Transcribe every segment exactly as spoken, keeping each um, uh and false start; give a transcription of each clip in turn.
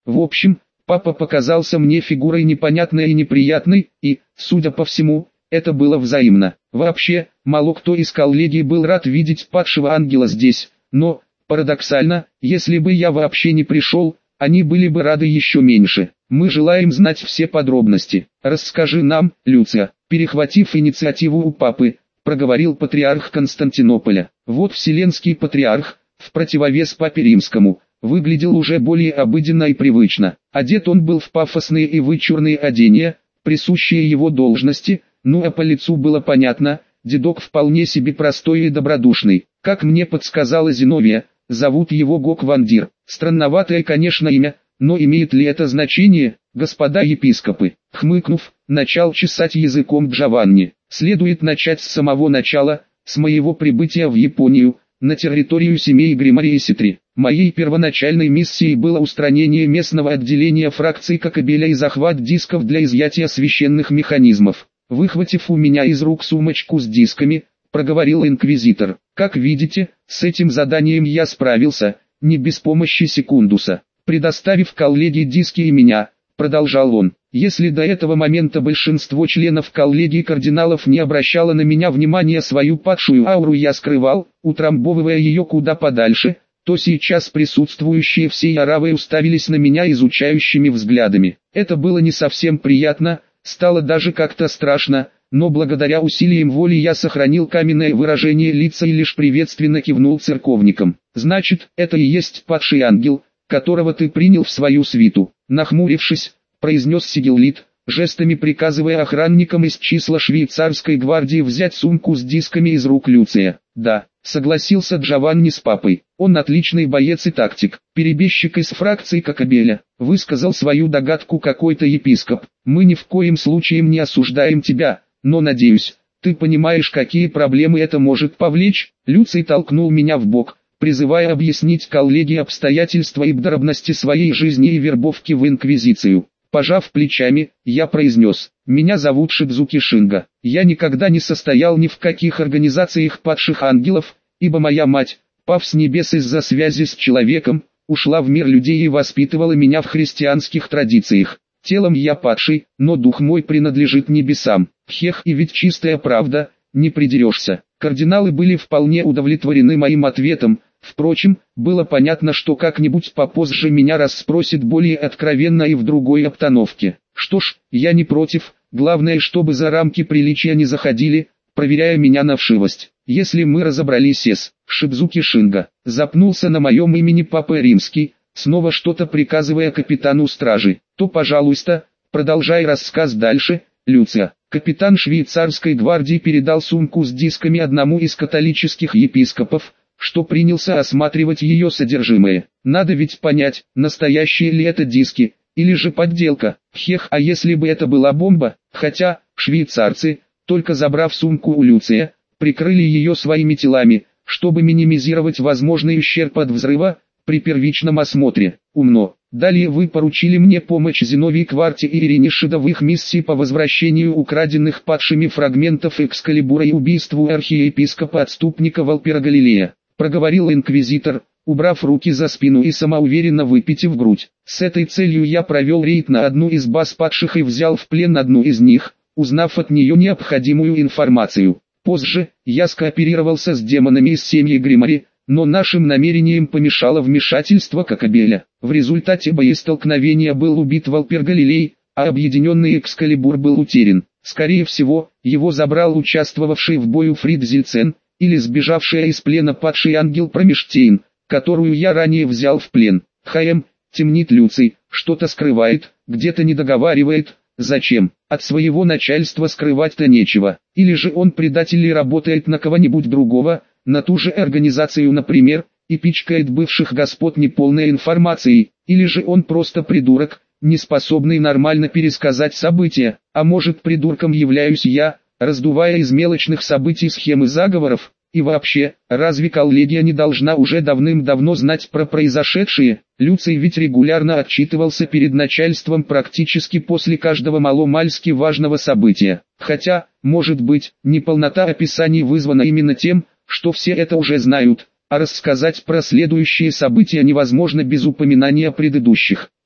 В общем, папа показался мне фигурой непонятной и неприятной, и, судя по всему, это было взаимно. Вообще, мало кто из коллегий был рад видеть падшего ангела здесь, но, парадоксально, если бы я вообще не пришел, они были бы рады еще меньше. Мы желаем знать все подробности. Расскажи нам, Люция. Перехватив инициативу у папы, проговорил патриарх Константинополя. Вот вселенский патриарх, в противовес папе римскому, выглядел уже более обыденно и привычно. Одет он был в пафосные и вычурные одеяния, присущие его должности, ну а по лицу было понятно, дедок вполне себе простой и добродушный. Как мне подсказала Зиновия, зовут его Гог Вандир. Странноватое, конечно, имя, но имеет ли это значение, господа епископы? Хмыкнув, начал чесать языком Джованни. Следует начать с самого начала, с моего прибытия в Японию, на территорию семей Гримари и Ситри. Моей первоначальной миссией было устранение местного отделения фракции Кокабеля и захват дисков для изъятия священных механизмов. Выхватив у меня из рук сумочку с дисками, проговорил инквизитор. Как видите, с этим заданием я справился, не без помощи Секундуса. Предоставив коллегии диски и меня, продолжал он, если до этого момента большинство членов коллегии кардиналов не обращало на меня внимания, свою падшую ауру я скрывал, утрамбовывая ее куда подальше, то сейчас присутствующие всей оравой уставились на меня изучающими взглядами. Это было не совсем приятно, стало даже как-то страшно, но благодаря усилиям воли я сохранил каменное выражение лица и лишь приветственно кивнул церковникам. Значит, это и есть падший ангел, которого ты принял в свою свиту. Нахмурившись, произнес Сигеллит, жестами приказывая охранникам из числа швейцарской гвардии взять сумку с дисками из рук Люция. Да, согласился Джованни с папой, он отличный боец и тактик. Перебежчик из фракции Кокабеля, высказал свою догадку какой-то епископ. Мы ни в коем случае не осуждаем тебя, но надеюсь, ты понимаешь, какие проблемы это может повлечь. Люций толкнул меня в бок, призывая объяснить коллегии обстоятельства и подробности своей жизни и вербовки в инквизицию. Пожав плечами, я произнес, меня зовут Шидзуки Шинга. Я никогда не состоял ни в каких организациях падших ангелов, ибо моя мать, пав с небес из-за связи с человеком, ушла в мир людей и воспитывала меня в христианских традициях. Телом я падший, но дух мой принадлежит небесам. Хех, и ведь чистая правда, не придерешься. Кардиналы были вполне удовлетворены моим ответом. Впрочем, было понятно, что как-нибудь попозже меня расспросят более откровенно и в другой обстановке. Что ж, я не против, главное, чтобы за рамки приличия не заходили, проверяя меня на вшивость. Если мы разобрались с Шидзуки Шинга, запнулся на моем имени Папа Римский, снова что-то приказывая капитану стражи, то, пожалуйста, продолжай рассказ дальше, Люция. Капитан швейцарской гвардии передал сумку с дисками одному из католических епископов, что принялся осматривать ее содержимое. Надо ведь понять, настоящие ли это диски, или же подделка. Хех, а если бы это была бомба? Хотя, швейцарцы, только забрав сумку у Люция, прикрыли ее своими телами, чтобы минимизировать возможный ущерб от взрыва, при первичном осмотре. Умно. Далее вы поручили мне помощь Зиновии Кварте и Ирине Шида в их миссии по возвращению украденных падшими фрагментов Экскалибура и убийству архиепископа-отступника Валпира Галилея. Проговорил инквизитор, убрав руки за спину и самоуверенно выпитив грудь. С этой целью я провел рейд на одну из баз падших и взял в плен одну из них, узнав от нее необходимую информацию. Позже, я скооперировался с демонами из семьи Гримари, но нашим намерениям помешало вмешательство Кокабеля. В результате боестолкновения был убит Валпир Галилей, а объединенный Экскалибур был утерян. Скорее всего, его забрал участвовавший в бою Фрид Зильцен, или сбежавшая из плена падший ангел Промештейн, которую я ранее взял в плен. Хм, темнит Люций, что-то скрывает, где-то не договаривает. Зачем? От своего начальства скрывать-то нечего. Или же он предатель и работает на кого-нибудь другого, на ту же организацию, например, и пичкает бывших господ неполной информацией. Или же он просто придурок, не способный нормально пересказать события. А может, придурком являюсь я, раздувая из мелочных событий схемы заговоров? И вообще, разве коллегия не должна уже давным-давно знать про произошедшее? Люций ведь регулярно отчитывался перед начальством практически после каждого маломальски важного события. Хотя, может быть, неполнота описаний вызвана именно тем, что все это уже знают, а рассказать про следующие события невозможно без упоминания предыдущих.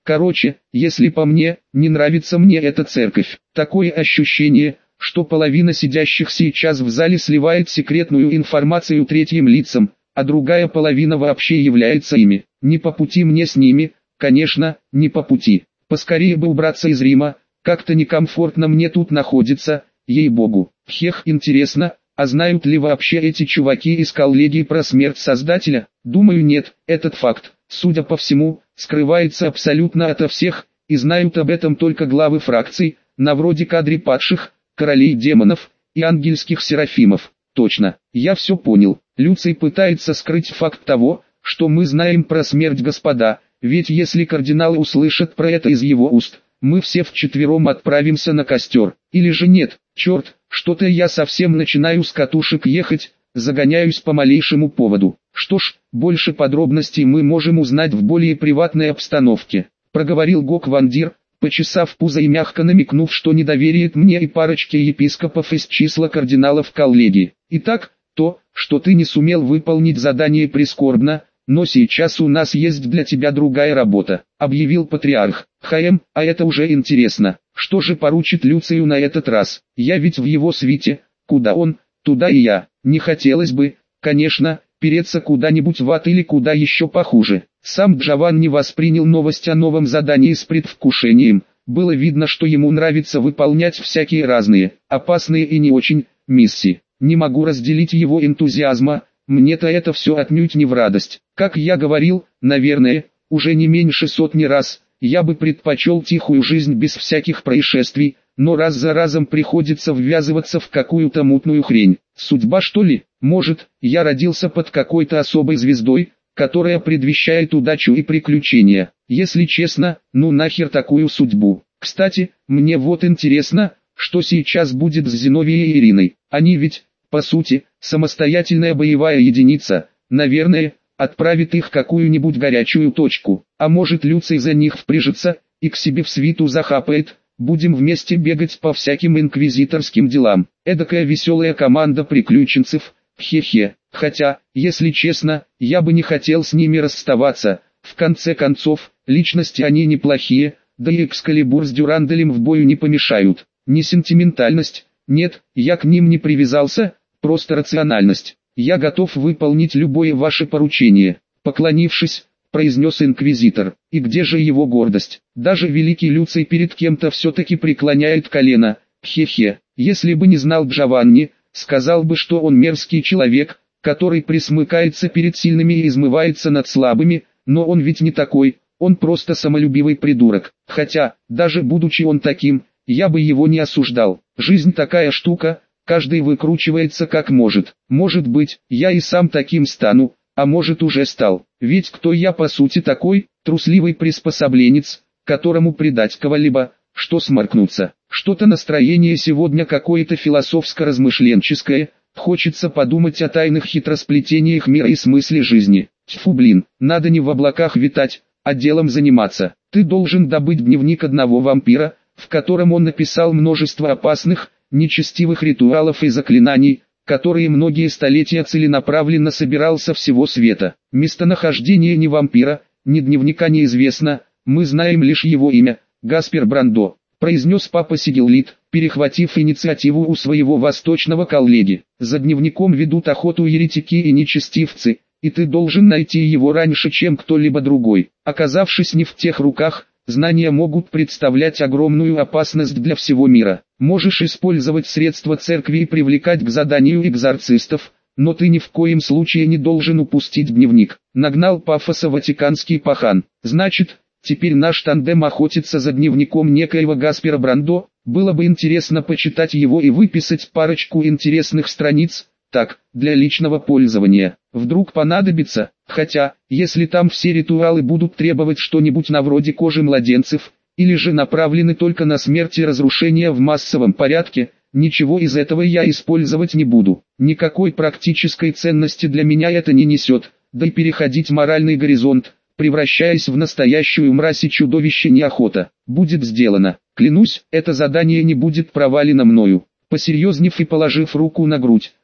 Короче, если по мне, не нравится мне эта церковь. Такое ощущение, что половина сидящих сейчас в зале сливает секретную информацию третьим лицам, а другая половина вообще является ими. Не по пути мне с ними, конечно, не по пути. Поскорее бы убраться из Рима, как-то некомфортно мне тут находится, ей-богу. Хех, интересно, а знают ли вообще эти чуваки из коллегии про смерть Создателя? Думаю, нет. Этот факт, судя по всему, скрывается абсолютно ото всех, и знают об этом только главы фракций, на вроде кадри падших, королей демонов и ангельских серафимов. Точно, я все понял. Люций пытается скрыть факт того, что мы знаем про смерть господа, ведь если кардиналы услышат про это из его уст, мы все вчетвером отправимся на костер. Или же нет, черт, что-то я совсем начинаю с катушек ехать, загоняюсь по малейшему поводу. Что ж, больше подробностей мы можем узнать в более приватной обстановке, проговорил Гок-Вандир, почесав пузо и мягко намекнув, что не доверит мне и парочке епископов из числа кардиналов коллегии. Итак, то, что ты не сумел выполнить задание, прискорбно, но сейчас у нас есть для тебя другая работа, объявил патриарх. Хаем, а это уже интересно. Что же поручит Люцию на этот раз? Я ведь в его свите, куда он, туда и я. Не хотелось бы, конечно, переться куда-нибудь в ад или куда еще похуже. Сам Джованни воспринял новость о новом задании с предвкушением. Было видно, что ему нравится выполнять всякие разные, опасные и не очень, миссии. Не могу разделить его энтузиазма, мне-то это все отнюдь не в радость. Как я говорил, наверное, уже не меньше сотни раз, я бы предпочел тихую жизнь без всяких происшествий, но раз за разом приходится ввязываться в какую-то мутную хрень. Судьба, что ли? Может, я родился под какой-то особой звездой, которая предвещает удачу и приключения. Если честно, ну нахер такую судьбу. Кстати, мне вот интересно, что сейчас будет с Зиновией и Ириной. Они ведь, по сути, самостоятельная боевая единица, наверное, отправит их в какую-нибудь горячую точку. А может, Люций за них впряжется и к себе в свиту захапает. Будем вместе бегать по всяким инквизиторским делам. Эдакая веселая команда приключенцев, хе-хе. Хотя, если честно, я бы не хотел с ними расставаться. В конце концов, личности они неплохие, да и Экскалибур с Дюранделем в бою не помешают. Не сентиментальность, нет, я к ним не привязался, просто рациональность. Я готов выполнить любое ваше поручение. Поклонившись, произнес инквизитор. И где же его гордость? Даже великий Люций перед кем-то все-таки преклоняет колено. Хе-хе, если бы не знал Джованни, сказал бы, что он мерзкий человек, который присмыкается перед сильными и измывается над слабыми, но он ведь не такой, он просто самолюбивый придурок. Хотя, даже будучи он таким, я бы его не осуждал. Жизнь такая штука, каждый выкручивается как может. Может быть, я и сам таким стану, а может уже стал. Ведь кто я по сути такой, трусливый приспособленец, которому предать кого-либо, что сморкнуться. Что-то настроение сегодня какое-то философско-размышленческое, хочется подумать о тайных хитросплетениях мира и смысле жизни. Тьфу блин, надо не в облаках витать, а делом заниматься. Ты должен добыть дневник одного вампира, в котором он написал множество опасных, нечестивых ритуалов и заклинаний, которые многие столетия целенаправленно собирал со всего света. Местонахождение ни вампира, ни дневника неизвестно, мы знаем лишь его имя, Гаспер Брандо, произнес папа Сигеллит, перехватив инициативу у своего восточного коллеги. За дневником ведут охоту еретики и нечестивцы, и ты должен найти его раньше, чем кто-либо другой. Оказавшись не в тех руках, знания могут представлять огромную опасность для всего мира. Можешь использовать средства церкви и привлекать к заданию экзорцистов, но ты ни в коем случае не должен упустить дневник. Нагнал пафоса ватиканский пахан. Значит, теперь наш тандем охотится за дневником некоего Гаспера Брандо. Было бы интересно почитать его и выписать парочку интересных страниц, так, для личного пользования. Вдруг понадобится, хотя, если там все ритуалы будут требовать что-нибудь на вроде кожи младенцев, или же направлены только на смерть и разрушение в массовом порядке, ничего из этого я использовать не буду. Никакой практической ценности для меня это не несет, да и переходить моральный горизонт, превращаясь в настоящую мразь и чудовище, неохота. Будет сделано. Клянусь, это задание не будет провалено мною. Посерьезнев и положив руку на грудь,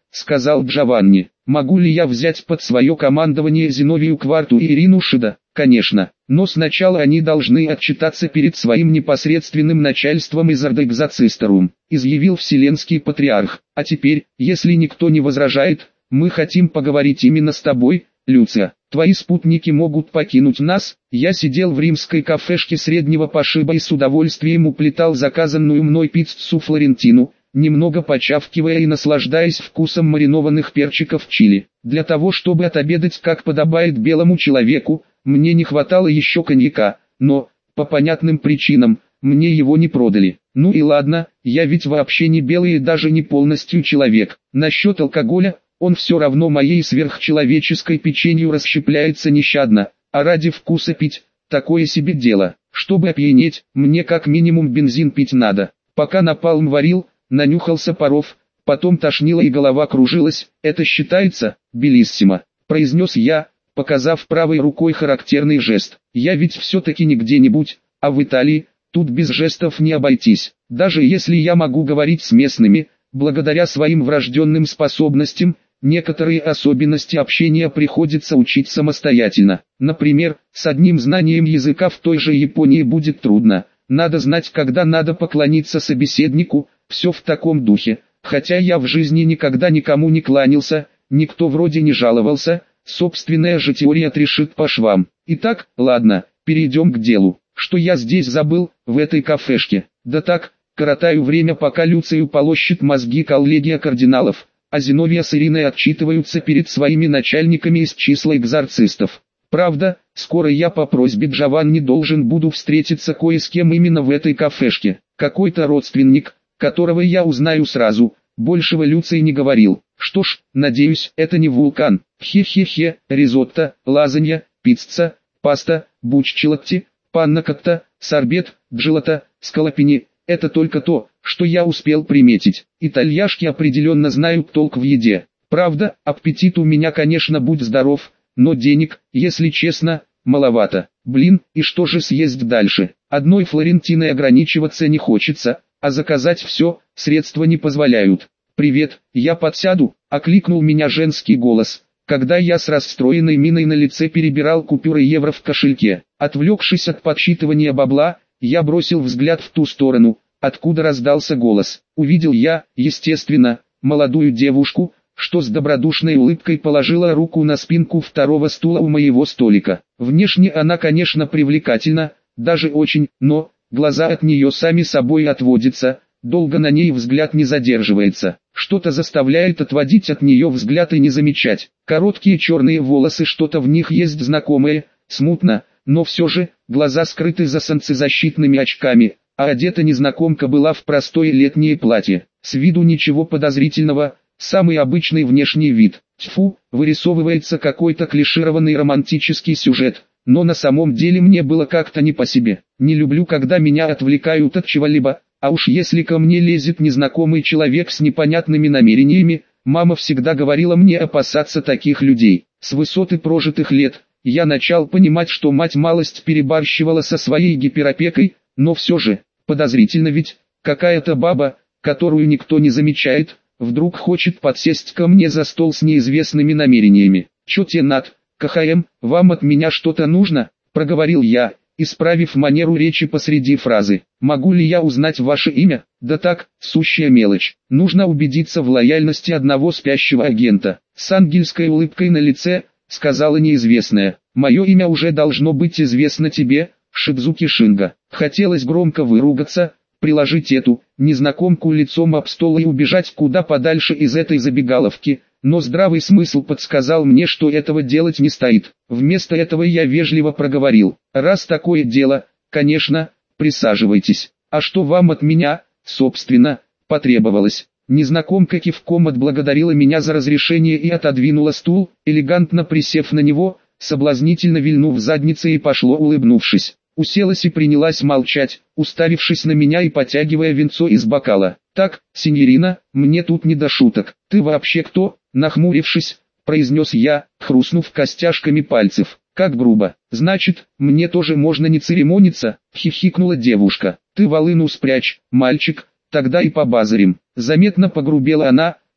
сказал Джованни. Могу ли я взять под свое командование Зиновию Кварту и Ирину Шида? Конечно, но сначала они должны отчитаться перед своим непосредственным начальством из Ордоэкзоцистерум, изъявил Вселенский Патриарх. А теперь, если никто не возражает, мы хотим поговорить именно с тобой, Люция. Твои спутники могут покинуть нас. Я сидел в римской кафешке среднего пошиба и с удовольствием уплетал заказанную мной пиццу Флорентину, немного почавкивая и наслаждаясь вкусом маринованных перчиков чили. Для того, чтобы отобедать как подобает белому человеку, мне не хватало еще коньяка, но, по понятным причинам, мне его не продали. Ну и ладно, я ведь вообще не белый и даже не полностью человек. Насчет алкоголя, он все равно моей сверхчеловеческой печенью расщепляется нещадно, а ради вкуса пить, такое себе дело. Чтобы опьянеть, мне как минимум бензин пить надо. Пока напалм варил, нанюхался паров, потом тошнило и голова кружилась. Это считается, белиссимо, произнес я, показав правой рукой характерный жест. Я ведь все-таки не где-нибудь, а в Италии, тут без жестов не обойтись. Даже если я могу говорить с местными, благодаря своим врожденным способностям, некоторые особенности общения приходится учить самостоятельно. Например, с одним знанием языка в той же Японии будет трудно. Надо знать, когда надо поклониться собеседнику, все в таком духе. Хотя я в жизни никогда никому не кланялся, никто вроде не жаловался, собственная же теория отрешит по швам. Итак, ладно, перейдем к делу. Что я здесь забыл, в этой кафешке? Да так, коротаю время, пока Люцию полощет мозги коллегия кардиналов, а Зиновия с Ириной отчитываются перед своими начальниками из числа экзорцистов. Правда, скоро я по просьбе Джованни должен буду встретиться кое с кем именно в этой кафешке. Какой-то родственник, которого я узнаю сразу, большего Люций не говорил. Что ж, надеюсь, это не вулкан. Хе-хе-хе, ризотто, лазанья, пицца, паста, буччелотти, панна-котта, сорбет, джелато, скалопини. Это только то, что я успел приметить. Итальяшки определенно знают толк в еде. Правда, аппетит у меня, конечно, будь здоров, но денег, если честно, маловато. Блин, и что же съесть дальше? Одной Флорентиной ограничиваться не хочется, а заказать все, средства не позволяют. «Привет, я подсяду», — окликнул меня женский голос, когда я с расстроенной миной на лице перебирал купюры евро в кошельке. Отвлекшись от подсчитывания бабла, я бросил взгляд в ту сторону, откуда раздался голос. Увидел я, естественно, молодую девушку, что с добродушной улыбкой положила руку на спинку второго стула у моего столика. Внешне она, конечно, привлекательна, даже очень, но глаза от нее сами собой отводятся, долго на ней взгляд не задерживается. Что-то заставляет отводить от нее взгляд и не замечать. Короткие черные волосы, что-то в них есть знакомое, смутно, но все же, глаза скрыты за солнцезащитными очками, а одета незнакомка была в простое летнее платье. С виду ничего подозрительного, самый обычный внешний вид. Тьфу, вырисовывается какой-то клишированный романтический сюжет, но на самом деле мне было как-то не по себе. Не люблю, когда меня отвлекают от чего-либо, а уж если ко мне лезет незнакомый человек с непонятными намерениями, мама всегда говорила мне опасаться таких людей. С высоты прожитых лет, я начал понимать, что мать малость перебарщивала со своей гиперопекой, но все же, подозрительно ведь, какая-то баба, которую никто не замечает, вдруг хочет подсесть ко мне за стол с неизвестными намерениями. «Чё те над, КХМ, вам от меня что-то нужно?» – проговорил я, исправив манеру речи посреди фразы. «Могу ли я узнать ваше имя?» «Да так, сущая мелочь. Нужно убедиться в лояльности одного спящего агента». С ангельской улыбкой на лице, сказала неизвестная. «Мое имя уже должно быть известно тебе, Шидзуки Шинга». Хотелось громко выругаться, приложить эту незнакомку лицом об стол и убежать куда подальше из этой забегаловки, но здравый смысл подсказал мне, что этого делать не стоит. Вместо этого я вежливо проговорил: «Раз такое дело, конечно, присаживайтесь. А что вам от меня, собственно, потребовалось?» Незнакомка кивком отблагодарила меня за разрешение и отодвинула стул, элегантно присев на него, соблазнительно вильнув задницей и пошло улыбнувшись. Уселась и принялась молчать, уставившись на меня и потягивая винцо из бокала. «Так, синьорина, мне тут не до шуток. Ты вообще кто?» Нахмурившись, произнес я, хрустнув костяшками пальцев. «Как грубо. Значит, мне тоже можно не церемониться?» Хихикнула девушка. «Ты волыну спрячь, мальчик, тогда и побазарим». Заметно погрубела она,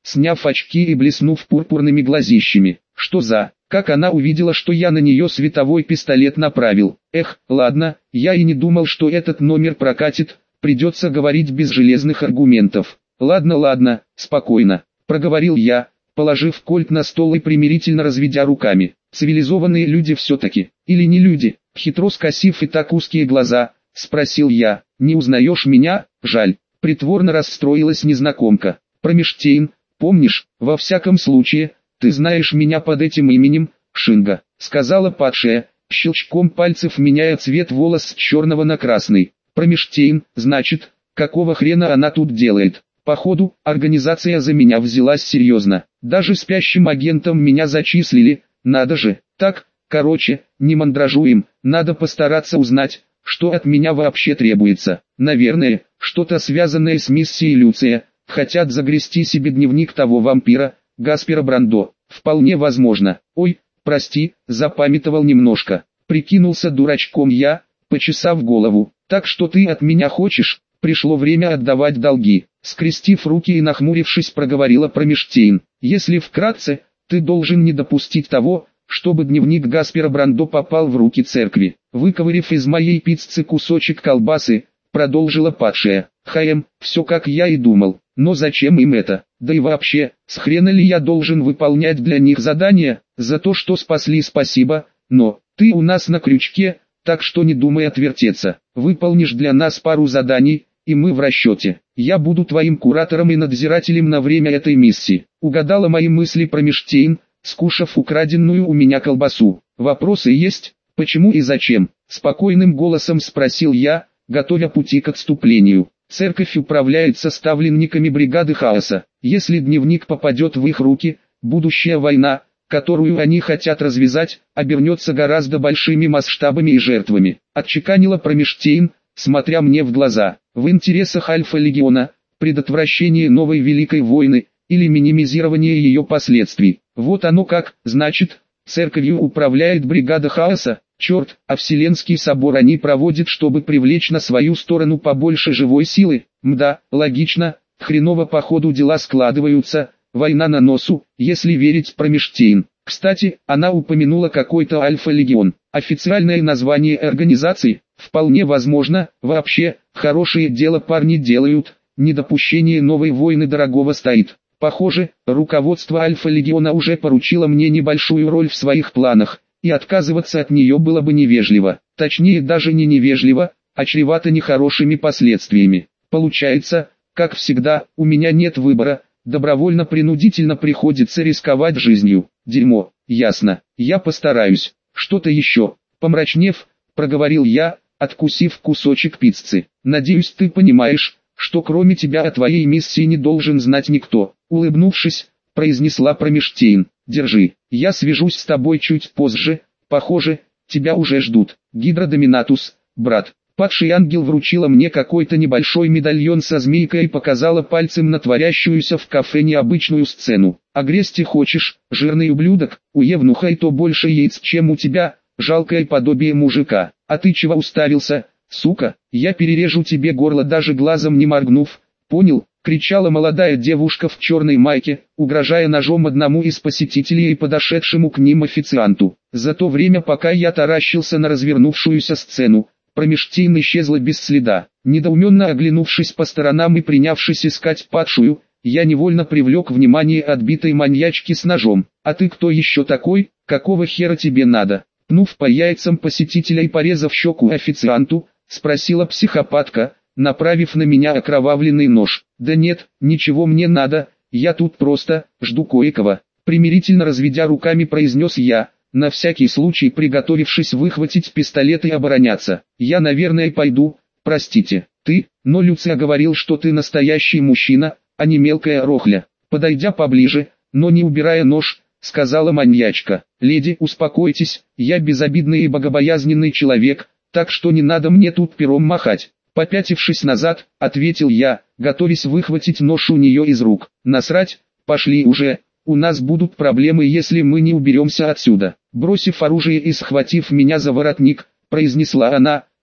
сняв очки и блеснув пурпурными глазищами. Что за... Как она увидела, что я на нее световой пистолет направил. Эх, ладно, я и не думал, что этот номер прокатит, придется говорить без железных аргументов. Ладно, ладно, спокойно, проговорил я, положив кольт на стол и примирительно разведя руками. Цивилизованные люди все-таки, или не люди? Хитро скосив и так узкие глаза, спросил я. Не узнаешь меня? Жаль. Притворно расстроилась незнакомка. Промештейн, помнишь, во всяком случае... «Ты знаешь меня под этим именем, Шинга», — сказала падшая, щелчком пальцев меняя цвет волос с черного на красный. «Промештейн, значит, какого хрена она тут делает? Походу, организация за меня взялась серьезно. Даже спящим агентом меня зачислили, надо же. Так, короче, не мандражуем, надо постараться узнать, что от меня вообще требуется. Наверное, что-то связанное с миссией Люция, хотят загрести себе дневник того вампира, Гаспера Брандо. Вполне возможно. Ой, прости, запамятовал немножко. Прикинулся дурачком я, почесав голову. Так что ты от меня хочешь? Пришло время отдавать долги. Скрестив руки и нахмурившись, проговорила Промештейн. Если вкратце, ты должен не допустить того, чтобы дневник Гаспера Брандо попал в руки церкви. Выковырив из моей пиццы кусочек колбасы, продолжила падшая. Хаем, все как я и думал. Но зачем им это? Да и вообще, с хрена ли я должен выполнять для них задания? За то, что спасли, спасибо, но ты у нас на крючке, так что не думай отвертеться. Выполнишь для нас пару заданий, и мы в расчете. Я буду твоим куратором и надзирателем на время этой миссии. Угадала мои мысли Промештейн, скушав украденную у меня колбасу. Вопросы есть? Почему и зачем? Спокойным голосом спросил я, готовя пути к отступлению. Церковь управляет составленниками бригады хаоса. Если дневник попадет в их руки, будущая война, которую они хотят развязать, обернется гораздо большими масштабами и жертвами. Отчеканила Промештейн, смотря мне в глаза. В интересах Альфа-Легиона, предотвращение новой Великой войны, или минимизирование ее последствий. Вот оно как, значит, церковью управляет бригада хаоса. Черт, а Вселенский собор они проводят, чтобы привлечь на свою сторону побольше живой силы. Мда, логично, хреново по ходу дела складываются, война на носу, если верить Промештейн. Кстати, она упомянула какой-то Альфа-Легион. Официальное название организации, вполне возможно, вообще, хорошее дело парни делают, недопущение новой войны дорогого стоит. Похоже, руководство Альфа-Легиона уже поручило мне небольшую роль в своих планах. И отказываться от нее было бы невежливо, точнее даже не невежливо, а чревато нехорошими последствиями. Получается, как всегда, у меня нет выбора, добровольно-принудительно приходится рисковать жизнью. Дерьмо, ясно, я постараюсь. Что-то еще, помрачнев, проговорил я, откусив кусочек пиццы. Надеюсь, ты понимаешь, что кроме тебя о твоей миссии не должен знать никто. Улыбнувшись, произнесла Промештейн. Держи, я свяжусь с тобой чуть позже, похоже, тебя уже ждут. Гидродоминатус, брат. Падший ангел вручила мне какой-то небольшой медальон со змейкой и показала пальцем на творящуюся в кафе необычную сцену. «Огрести хочешь, жирный ублюдок, у евнуха и то больше яиц, чем у тебя, жалкое подобие мужика. А ты чего уставился, сука, я перережу тебе горло даже глазом не моргнув, понял?» — кричала молодая девушка в черной майке, угрожая ножом одному из посетителей и подошедшему к ним официанту. За то время, пока я таращился на развернувшуюся сцену, Промештейн исчезла без следа. Недоуменно оглянувшись по сторонам и принявшись искать падшую, я невольно привлек внимание отбитой маньячки с ножом. «А ты кто еще такой? Какого хера тебе надо?» Пнув по яйцам посетителя и порезав щеку официанту, спросила психопатка, направив на меня окровавленный нож. «Да нет, ничего мне надо, я тут просто, жду кое-кого», примирительно разведя руками произнес я, на всякий случай приготовившись выхватить пистолет и обороняться. «Я, наверное, пойду, простите, ты, но Люция говорил, что ты настоящий мужчина, а не мелкая рохля». Подойдя поближе, но не убирая нож, сказала маньячка. «Леди, успокойтесь, я безобидный и богобоязненный человек, так что не надо мне тут пером махать». Попятившись назад, ответил я, готовясь выхватить нож у нее из рук. «Насрать, пошли уже, у нас будут проблемы, если мы не уберемся отсюда». Бросив оружие и схватив меня за воротник, произнесла она,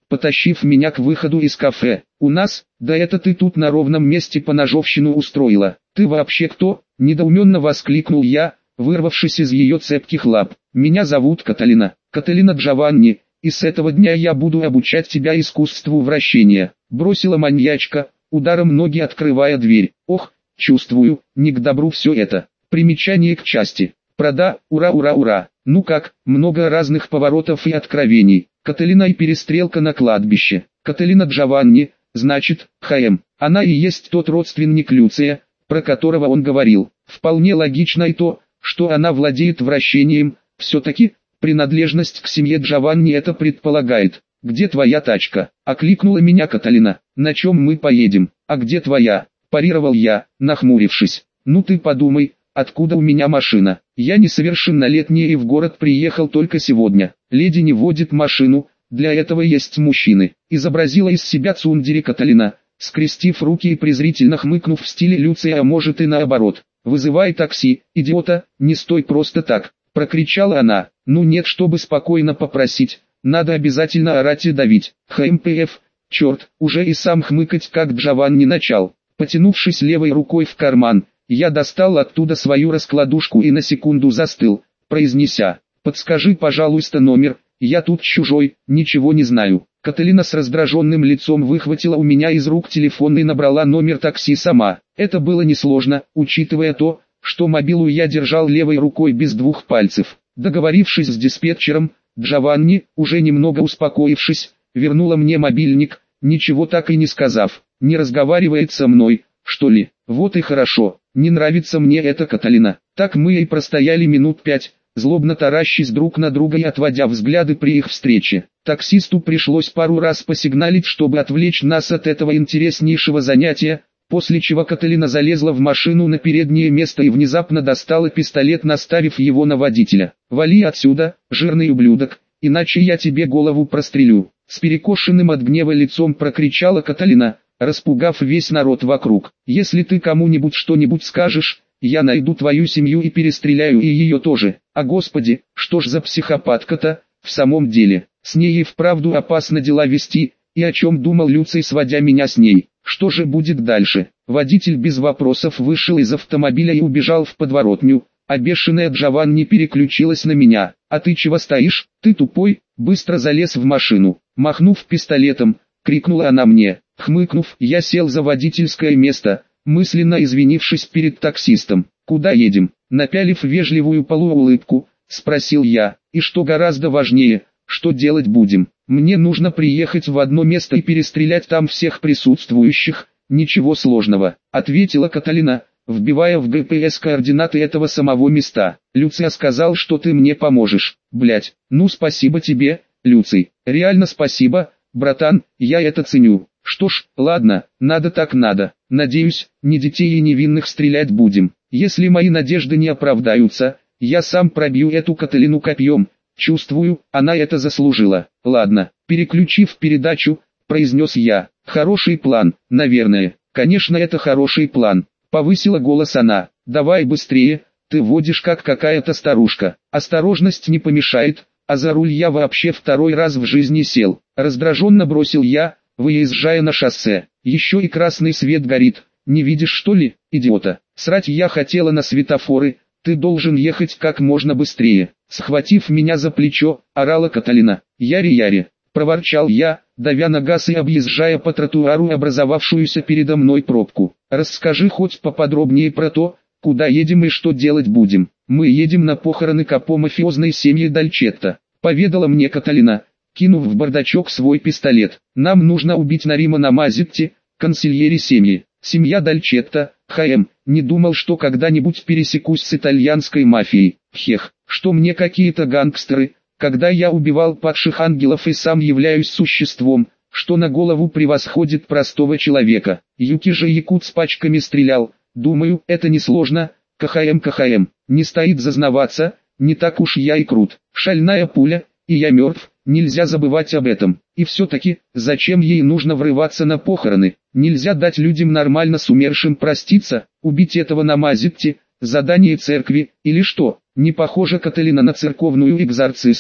потащив меня к выходу из кафе. «У нас? Да это ты тут на ровном месте поножовщину устроила. Ты вообще кто?» – недоуменно воскликнул я, вырвавшись из ее цепких лап. «Меня зовут Каталина, Каталина Джованни, и с этого дня я буду обучать тебя искусству вращения», – бросила маньячка, ударом ноги открывая дверь. «Ох, чувствую, не к добру все это». Примечание к части. Прода, ура ура ура. Ну как, много разных поворотов и откровений. Каталина и перестрелка на кладбище. Каталина Джованни, значит, ХМ. Она и есть тот родственник Люция, про которого он говорил. Вполне логично и то, что она владеет вращением, все-таки, принадлежность к семье Джованни это предполагает. «Где твоя тачка?» – окликнула меня Каталина. «На чем мы поедем? А где твоя?» – парировал я, нахмурившись. «Ну ты подумай, откуда у меня машина? Я несовершеннолетний и в город приехал только сегодня. Леди не водит машину, для этого есть мужчины», – изобразила из себя цундери Каталина, скрестив руки и презрительно хмыкнув в стиле Люция, а может и наоборот. «Вызывай такси, идиота, не стой просто так», – прокричала она. «Ну нет, чтобы спокойно попросить, надо обязательно орать и давить». ХМПФ, черт, уже и сам хмыкать как Джованни начал. Потянувшись левой рукой в карман, я достал оттуда свою раскладушку и на секунду застыл, произнеся: «Подскажи, пожалуйста, номер, я тут чужой, ничего не знаю». Каталина с раздраженным лицом выхватила у меня из рук телефон и набрала номер такси сама. Это было несложно, учитывая то, что мобилу я держал левой рукой без двух пальцев. Договорившись с диспетчером, Джованни, уже немного успокоившись, вернула мне мобильник, ничего так и не сказав. «Не разговаривает со мной, что ли? Вот и хорошо, не нравится мне эта Каталина». Так мы и простояли минут пять, злобно таращась друг на друга и отводя взгляды при их встрече. Таксисту пришлось пару раз посигналить, чтобы отвлечь нас от этого интереснейшего занятия, после чего Каталина залезла в машину на переднее место и внезапно достала пистолет, наставив его на водителя. «Вали отсюда, жирный ублюдок, иначе я тебе голову прострелю», — с перекошенным от гнева лицом прокричала Каталина, распугав весь народ вокруг. «Если ты кому-нибудь что-нибудь скажешь, я найду твою семью и перестреляю и ее тоже». А господи, что ж за психопатка-то, в самом деле, с ней и вправду опасно дела вести, и о чем думал Люций, сводя меня с ней. Что же будет дальше? Водитель без вопросов вышел из автомобиля и убежал в подворотню, а бешеная Джованни переключилась на меня. «А ты чего стоишь? Ты тупой?» Быстро залез в машину. Махнув пистолетом, крикнула она мне. Хмыкнув, я сел за водительское место, мысленно извинившись перед таксистом. «Куда едем?» Напялив вежливую полуулыбку, спросил я. «И что гораздо важнее, что делать будем?» «Мне нужно приехать в одно место и перестрелять там всех присутствующих, ничего сложного», — ответила Каталина, вбивая в гэ пэ эс координаты этого самого места. «Люция сказал, что ты мне поможешь». «Блять, ну спасибо тебе, Люций, реально спасибо, братан, я это ценю». «Что ж, ладно, надо так надо. Надеюсь, не детей и невинных стрелять будем. Если мои надежды не оправдаются, я сам пробью эту Каталину копьем. Чувствую, она это заслужила». «Ладно», переключив передачу, произнес я. «Хороший план, наверное». «Конечно, это хороший план», повысила голос она. «Давай быстрее, ты водишь как какая-то старушка. Осторожность не помешает, а за руль я вообще второй раз в жизни сел». Раздраженно бросил я, выезжая на шоссе. «Еще и красный свет горит, не видишь что ли, идиота?» «Срать я хотела на светофоры, ты должен ехать как можно быстрее». Схватив меня за плечо, орала Каталина. «Яри-яри», проворчал я, давя на газ и объезжая по тротуару образовавшуюся передо мной пробку. «Расскажи хоть поподробнее про то, куда едем и что делать будем». «Мы едем на похороны капо мафиозной семьи Дальчетта», поведала мне Каталина, кинув в бардачок свой пистолет. «Нам нужно убить Наримана Мазитти, консильери семьи». «Семья Дальчетта, ХМ, не думал, что когда-нибудь пересекусь с итальянской мафией. Хех, что мне какие-то гангстеры, когда я убивал падших ангелов и сам являюсь существом, что на голову превосходит простого человека. Юки же якут с пачками стрелял, думаю, это несложно, КХМ КХМ, не стоит зазнаваться, не так уж я и крут. Шальная пуля, и я мертв, нельзя забывать об этом. И все-таки, зачем ей нужно врываться на похороны? Нельзя дать людям нормально с умершим проститься, убить этого Намазитти, задание церкви, или что? Не похоже Каталина на церковную экзорцистку,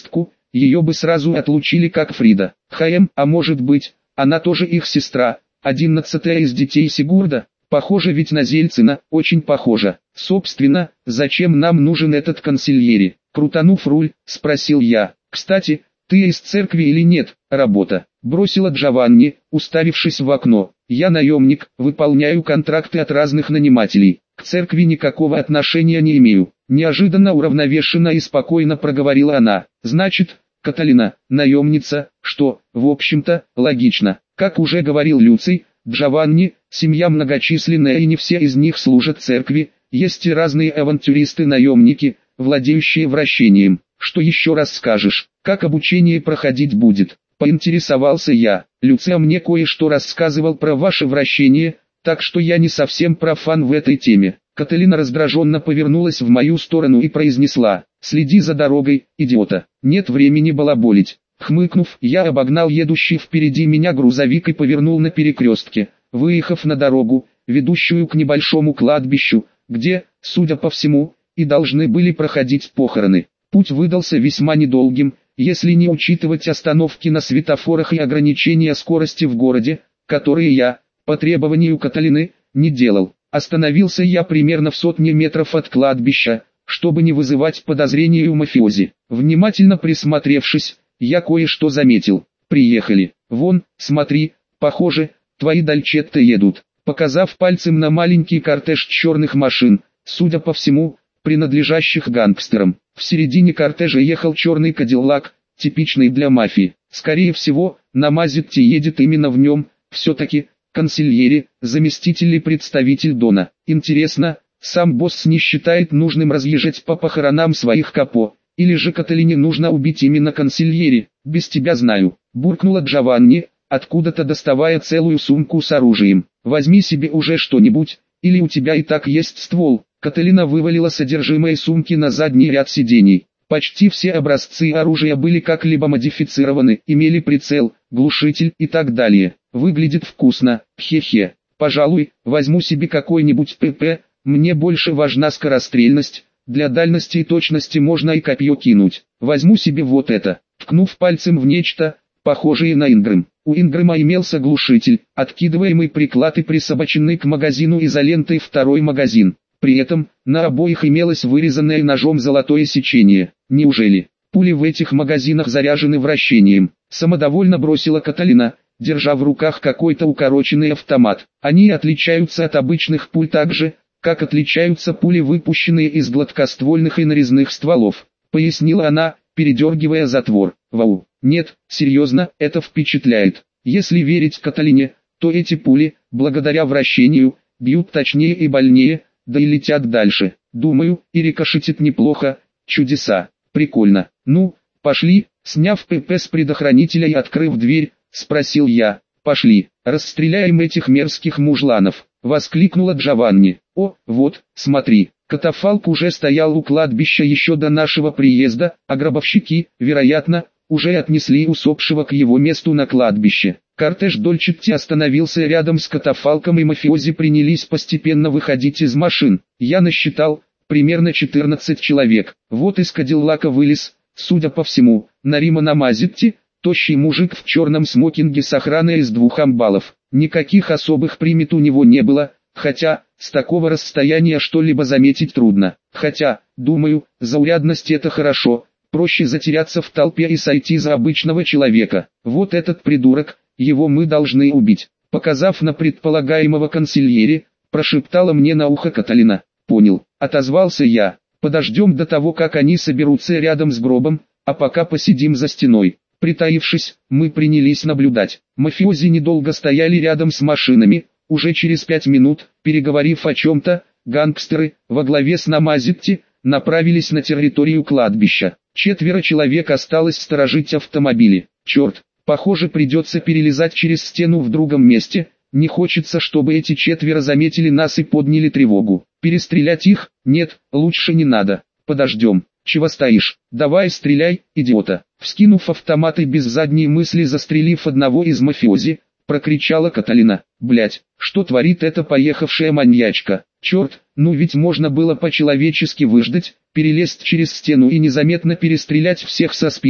ее бы сразу отлучили как Фрида. ХМ, а может быть, она тоже их сестра, одиннадцатая из детей Сигурда? Похоже ведь на Зельцина, очень похоже. Собственно, зачем нам нужен этот консильери? Крутанув руль, спросил я. Кстати, ты из церкви или нет? Работа. Бросила Джованни, уставившись в окно. Я наемник, выполняю контракты от разных нанимателей. К церкви никакого отношения не имею. Неожиданно уравновешенно и спокойно проговорила она. Значит, Каталина, наемница, что, в общем-то, логично. Как уже говорил Люций, Джованни, семья многочисленная и не все из них служат церкви, есть и разные авантюристы-наемники, владеющие вращением. Что еще раз скажешь, как обучение проходить будет? Поинтересовался я. Люций мне кое-что рассказывал про ваше вращение, так что я не совсем профан в этой теме. Каталина раздраженно повернулась в мою сторону и произнесла: «Следи за дорогой, идиота, нет времени балаболить». Хмыкнув, я обогнал едущий впереди меня грузовик и повернул на перекрестке, выехав на дорогу, ведущую к небольшому кладбищу, где, судя по всему, и должны были проходить похороны. Путь выдался весьма недолгим, если не учитывать остановки на светофорах и ограничения скорости в городе, которые я, по требованию Каталины, не делал. Остановился я примерно в сотне метров от кладбища, чтобы не вызывать подозрений у мафиози. Внимательно присмотревшись, я кое-что заметил. Приехали. Вон, смотри, похоже, твои дольчетты едут. Показав пальцем на маленький кортеж черных машин, судя по всему, принадлежащих гангстерам. В середине кортежа ехал черный кадиллак, типичный для мафии. Скорее всего, на Мазетти едет именно в нем, все-таки, консильери, заместитель и представитель Дона. Интересно, сам босс не считает нужным разъезжать по похоронам своих капо, или же Каталине нужно убить именно консильери? Без тебя знаю, буркнула Джованни, откуда-то доставая целую сумку с оружием. Возьми себе уже что-нибудь, или у тебя и так есть ствол. Каталина вывалила содержимое сумки на задний ряд сидений. Почти все образцы оружия были как-либо модифицированы, имели прицел, глушитель и так далее. Выглядит вкусно, хе-хе. Пожалуй, возьму себе какой-нибудь ПП, мне больше важна скорострельность, для дальности и точности можно и копье кинуть. Возьму себе вот это, ткнув пальцем в нечто, похожее на Ингрэм. У Ингрэма имелся глушитель, откидываемый приклад и присобаченный к магазину изолентой второй магазин. При этом, на обоих имелось вырезанное ножом золотое сечение. Неужели пули в этих магазинах заряжены вращением? Самодовольно бросила Каталина, держа в руках какой-то укороченный автомат. Они отличаются от обычных пуль так же, как отличаются пули, выпущенные из гладкоствольных и нарезных стволов, пояснила она, передергивая затвор. Вау, нет, серьезно, это впечатляет. Если верить Каталине, то эти пули, благодаря вращению, бьют точнее и больнее, да и летят дальше. Думаю, и рикошетит неплохо. Чудеса. Прикольно. Ну, пошли. Сняв ПП с предохранителя и открыв дверь, спросил я. Пошли, расстреляем этих мерзких мужланов. Воскликнула Джованни. О, вот, смотри. Катафалк уже стоял у кладбища еще до нашего приезда, а гробовщики, вероятно, уже отнесли усопшего к его месту на кладбище. Кортеж Дольчетти остановился рядом с катафалком, и мафиози принялись постепенно выходить из машин. Я насчитал примерно четырнадцать человек. Вот из Кадиллака вылез, судя по всему, Нарима Намазетти, тощий мужик в черном смокинге с охраной из двух амбалов. Никаких особых примет у него не было, хотя, с такого расстояния что-либо заметить трудно. Хотя, думаю, заурядность это хорошо, проще затеряться в толпе и сойти за обычного человека. Вот этот придурок, его мы должны убить. Показав на предполагаемого консильери, прошептала мне на ухо Каталина. Понял, отозвался я. Подождем до того, как они соберутся рядом с гробом, а пока посидим за стеной. Притаившись, мы принялись наблюдать. Мафиози недолго стояли рядом с машинами. Уже через пять минут, переговорив о чем-то, гангстеры, во главе с Намазетти, направились на территорию кладбища. Четверо человек осталось сторожить автомобили. Черт, похоже, придется перелезать через стену в другом месте. Не хочется, чтобы эти четверо заметили нас и подняли тревогу. Перестрелять их? Нет, лучше не надо. Подождем. Чего стоишь? Давай стреляй, идиота. Вскинув автомат и без задней мысли застрелив одного из мафиози, прокричала Каталина. Блять, что творит эта поехавшая маньячка? Черт, ну ведь можно было по-человечески выждать, перелезть через стену и незаметно перестрелять всех со спины,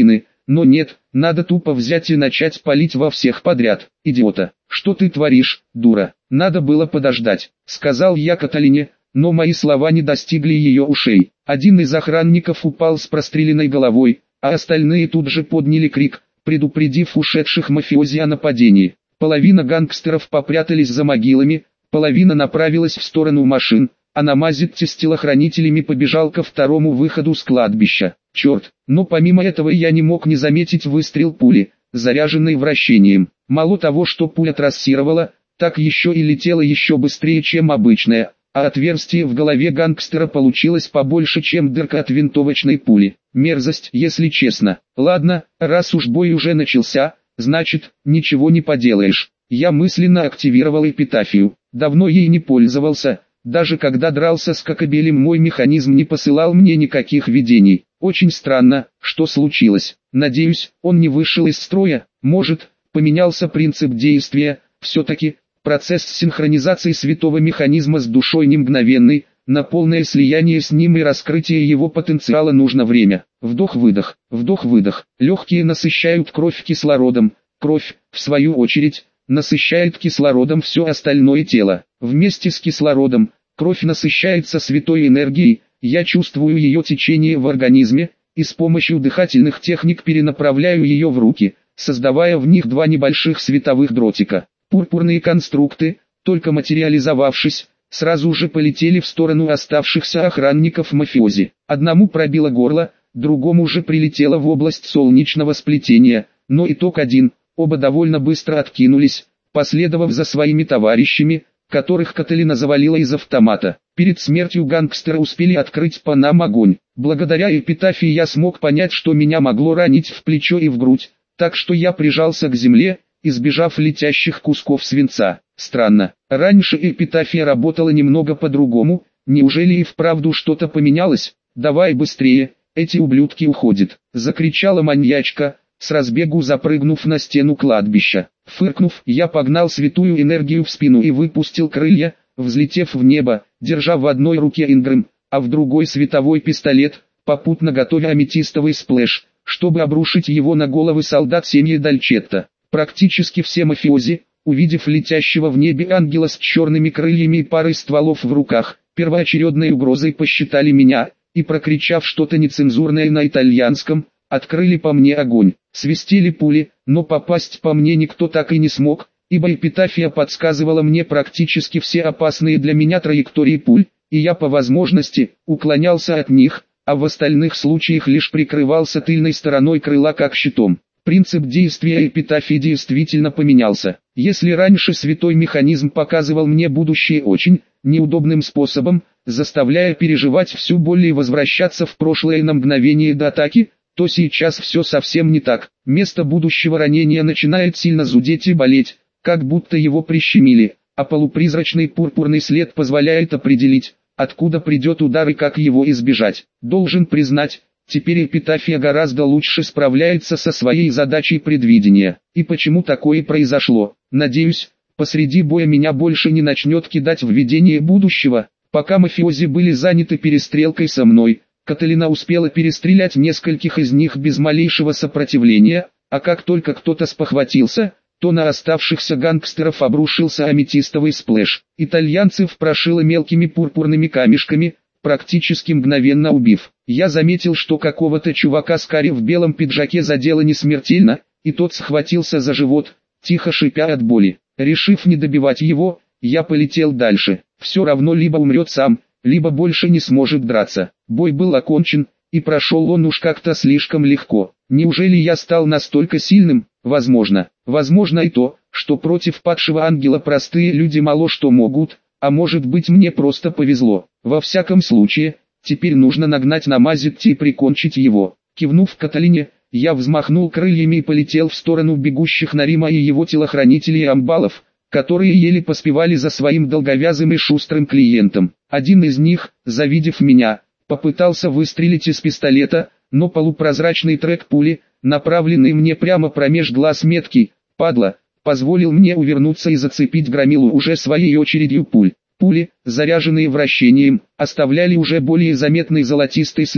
но нет, надо тупо взять и начать палить во всех подряд. Идиота, что ты творишь, дура? Надо было подождать, сказал я Каталине, но мои слова не достигли ее ушей. Один из охранников упал с простреленной головой, а остальные тут же подняли крик, предупредив ушедших мафиози о нападении. Половина гангстеров попрятались за могилами, половина направилась в сторону машин, а на Мазетте с телохранителями побежал ко второму выходу с кладбища. Черт, но помимо этого я не мог не заметить выстрел пули, заряженной вращением. Мало того, что пуля трассировала, так еще и летела еще быстрее, чем обычная, а отверстие в голове гангстера получилось побольше, чем дырка от винтовочной пули. Мерзость, если честно. Ладно, раз уж бой уже начался, значит, ничего не поделаешь. Я мысленно активировал эпитафию. Давно ей не пользовался. Даже когда дрался с Кокобелем, мой механизм не посылал мне никаких видений. Очень странно, что случилось. Надеюсь, он не вышел из строя. Может, поменялся принцип действия. Все-таки, процесс синхронизации святого механизма с душой не мгновенный. На полное слияние с ним и раскрытие его потенциала нужно время. Вдох-выдох, вдох-выдох. Легкие насыщают кровь кислородом. Кровь, в свою очередь, насыщает кислородом все остальное тело. Вместе с кислородом, кровь насыщается святой энергией, я чувствую ее течение в организме, и с помощью дыхательных техник перенаправляю ее в руки, создавая в них два небольших световых дротика. Пурпурные конструкты, только материализовавшись, сразу же полетели в сторону оставшихся охранников мафиози. Одному пробило горло, другому же прилетело в область солнечного сплетения, но итог один. Оба довольно быстро откинулись, последовав за своими товарищами, которых Каталина завалила из автомата. Перед смертью гангстера успели открыть по нам огонь. Благодаря эпитафии я смог понять, что меня могло ранить в плечо и в грудь, так что я прижался к земле, избежав летящих кусков свинца. Странно, раньше эпитафия работала немного по-другому, неужели и вправду что-то поменялось? Давай быстрее, эти ублюдки уходят, закричала маньячка, с разбегу запрыгнув на стену кладбища. Фыркнув, я погнал святую энергию в спину и выпустил крылья, взлетев в небо, держа в одной руке ингрэм, а в другой световой пистолет, попутно готовя аметистовый сплэш, чтобы обрушить его на головы солдат семьи Дольчетто. Практически все мафиози, увидев летящего в небе ангела с черными крыльями и парой стволов в руках, первоочередной угрозой посчитали меня, и прокричав что-то нецензурное на итальянском, открыли по мне огонь. Свистели пули, но попасть по мне никто так и не смог, ибо эпитафия подсказывала мне практически все опасные для меня траектории пуль, и я по возможности уклонялся от них, а в остальных случаях лишь прикрывался тыльной стороной крыла как щитом. Принцип действия эпитафии действительно поменялся. Если раньше святой механизм показывал мне будущее очень неудобным способом, заставляя переживать всю боль и возвращаться в прошлое на мгновение до атаки, то сейчас все совсем не так. Место будущего ранения начинает сильно зудеть и болеть, как будто его прищемили, а полупризрачный пурпурный след позволяет определить, откуда придет удар и как его избежать. Должен признать, теперь эпитафия гораздо лучше справляется со своей задачей предвидения. И почему такое произошло? Надеюсь, посреди боя меня больше не начнет кидать в видение будущего. Пока мафиози были заняты перестрелкой со мной, Каталина успела перестрелять нескольких из них без малейшего сопротивления, а как только кто-то спохватился, то на оставшихся гангстеров обрушился аметистовый сплэш. Итальянцев прошило мелкими пурпурными камешками, практически мгновенно убив. Я заметил, что какого-то чувака с кари в белом пиджаке задело не смертельно, и тот схватился за живот, тихо шипя от боли. Решив не добивать его, я полетел дальше. Все равно либо умрет сам, либо больше не сможет драться. Бой был окончен, и прошел он уж как-то слишком легко. Неужели я стал настолько сильным? Возможно. Возможно и то, что против падшего ангела простые люди мало что могут, а может быть мне просто повезло. Во всяком случае, теперь нужно нагнать на Мазетти и прикончить его. Кивнув Каталине, я взмахнул крыльями и полетел в сторону бегущих Нарима и его телохранителей и амбалов, которые еле поспевали за своим долговязым и шустрым клиентом. Один из них, завидев меня, попытался выстрелить из пистолета, но полупрозрачный трек пули, направленный мне прямо промеж глаз меткий, падла, позволил мне увернуться и зацепить громилу уже своей очередью пуль. Пули, заряженные вращением, оставляли уже более заметный золотистый след,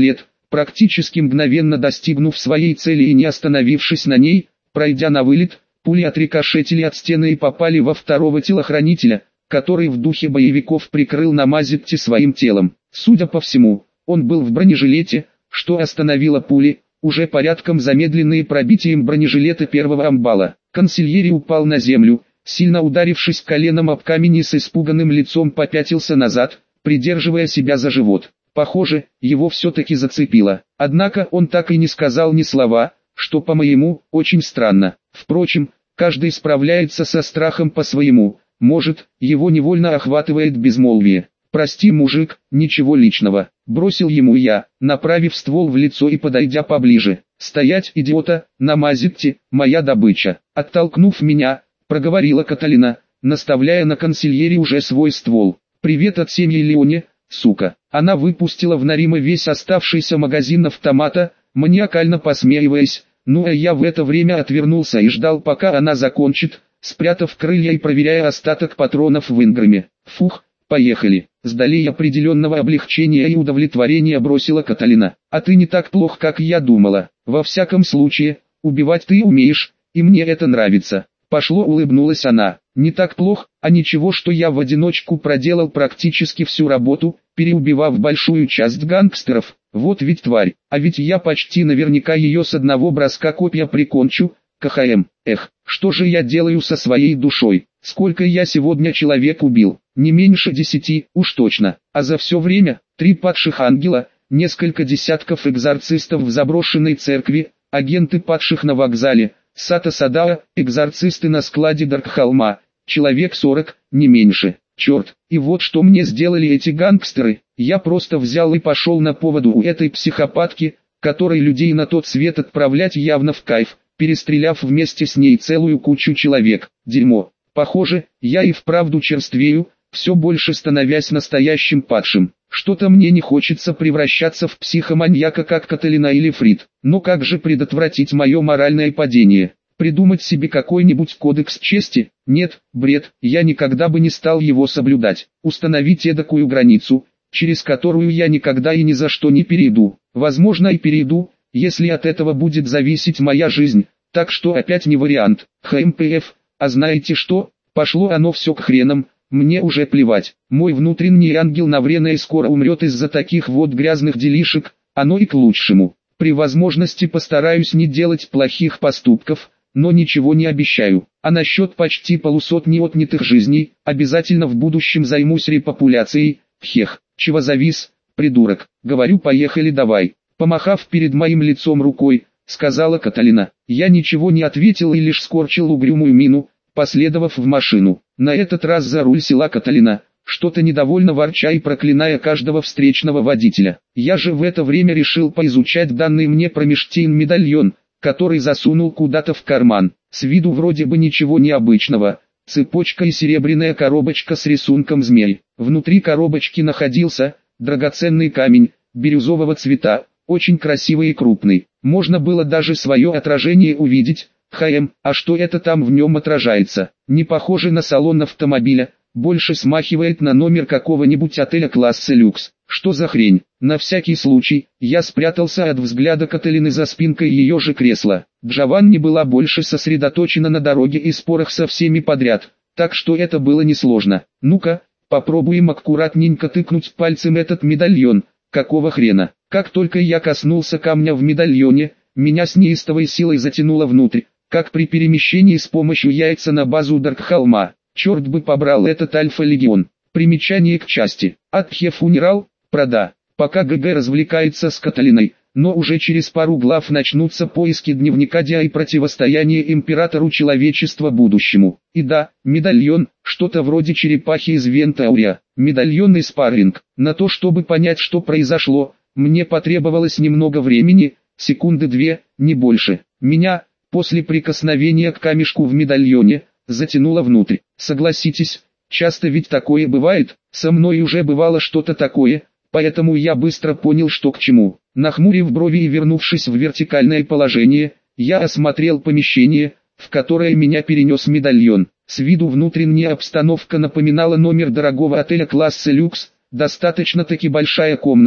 Практически мгновенно достигнув своей цели и не остановившись на ней, пройдя на вылет, пули отрикошетили от стены и попали во второго телохранителя, который в духе боевиков прикрыл Намазитти своим телом. Судя по всему, он был в бронежилете, что остановило пули, уже порядком замедленные пробитием бронежилета первого амбала. Консильери упал на землю, сильно ударившись коленом об камень и с испуганным лицом попятился назад, придерживая себя за живот. Похоже, его все-таки зацепило. Однако он так и не сказал ни слова, что, по-моему, очень странно. Впрочем, каждый справляется со страхом по-своему. Может, его невольно охватывает безмолвие. «Прости, мужик, ничего личного», — бросил ему я, направив ствол в лицо и подойдя поближе. «Стоять, идиота, Намазитти, моя добыча». Оттолкнув меня, проговорила Каталина, наставляя на консильери уже свой ствол. «Привет от семьи Леоне, сука». Она выпустила в Нарима весь оставшийся магазин автомата, маниакально посмеиваясь, ну а я в это время отвернулся и ждал, пока она закончит, спрятав крылья и проверяя остаток патронов в инграме. «Фух, поехали». С долей определенного облегчения и удовлетворения бросила Каталина. «А ты не так плох, как я думала. Во всяком случае, убивать ты умеешь, и мне это нравится». Пошло, улыбнулась она. «Не так плохо, а ничего, что я в одиночку проделал практически всю работу, переубивав большую часть гангстеров. Вот ведь тварь, а ведь я почти наверняка ее с одного броска копья прикончу. КХМ, эх, что же я делаю со своей душой? Сколько я сегодня человек убил? Не меньше десяти, уж точно. А за все время, три падших ангела, несколько десятков экзорцистов в заброшенной церкви, агенты падших на вокзале, Сата Садаа, экзорцисты на складе Даркхолма, человек сорок, не меньше. Черт, и вот что мне сделали эти гангстеры. Я просто взял и пошел на поводу у этой психопатки, которой людей на тот свет отправлять явно в кайф, перестреляв вместе с ней целую кучу человек. Дерьмо. Похоже, я и вправду черствею, все больше становясь настоящим падшим. Что-то мне не хочется превращаться в психоманьяка, как Каталина или Фрид. Но как же предотвратить мое моральное падение? Придумать себе какой-нибудь кодекс чести? Нет, бред, я никогда бы не стал его соблюдать. Установить эдакую границу, через которую я никогда и ни за что не перейду. Возможно, и перейду, если от этого будет зависеть моя жизнь. Так что опять не вариант. ХМПФ, а знаете что? Пошло оно все к хренам. Мне уже плевать. Мой внутренний ангел Навреной скоро умрет из-за таких вот грязных делишек, оно и к лучшему. При возможности постараюсь не делать плохих поступков, но ничего не обещаю. А насчет почти полусотни отнятых жизней, обязательно в будущем займусь репопуляцией. Хех, чего завис, придурок. Говорю, поехали давай. Помахав перед моим лицом рукой, сказала Каталина. Я ничего не ответил и лишь скорчил угрюмую мину, последовав в машину. На этот раз за руль села Каталина, что-то недовольно ворча и проклиная каждого встречного водителя. Я же в это время решил поизучать данный мне промежтейн медальон, который засунул куда-то в карман. С виду вроде бы ничего необычного. Цепочка и серебряная коробочка с рисунком змей. Внутри коробочки находился драгоценный камень, бирюзового цвета, очень красивый и крупный. Можно было даже свое отражение увидеть. ХМ, а что это там в нем отражается? Не похоже на салон автомобиля, больше смахивает на номер какого-нибудь отеля класса люкс. Что за хрень? На всякий случай, я спрятался от взгляда Каталины за спинкой ее же кресла. Джованни была больше сосредоточена на дороге и спорах со всеми подряд, так что это было несложно. Ну-ка, попробуем аккуратненько тыкнуть пальцем этот медальон. Какого хрена? Как только я коснулся камня в медальоне, меня с неистовой силой затянуло внутрь, как при перемещении с помощью яйца на базу Даркхолма. Черт бы побрал этот Альфа-легион. Примечание к части. Атхе Фунерал, прода. Пока ГГ развлекается с Каталиной, но уже через пару глав начнутся поиски дневника Диа и противостояние императору человечества будущему. И да, медальон, что-то вроде черепахи из Вентауria. Медальонный спарринг. На то, чтобы понять, что произошло, мне потребовалось немного времени, секунды две, не больше. Меня, после прикосновения к камешку в медальоне, затянуло внутрь. Согласитесь, часто ведь такое бывает, со мной уже бывало что-то такое, поэтому я быстро понял, что к чему. Нахмурив брови и вернувшись в вертикальное положение, я осмотрел помещение, в которое меня перенес медальон. С виду внутренняя обстановка напоминала номер дорогого отеля класса люкс, достаточно-таки большая комната,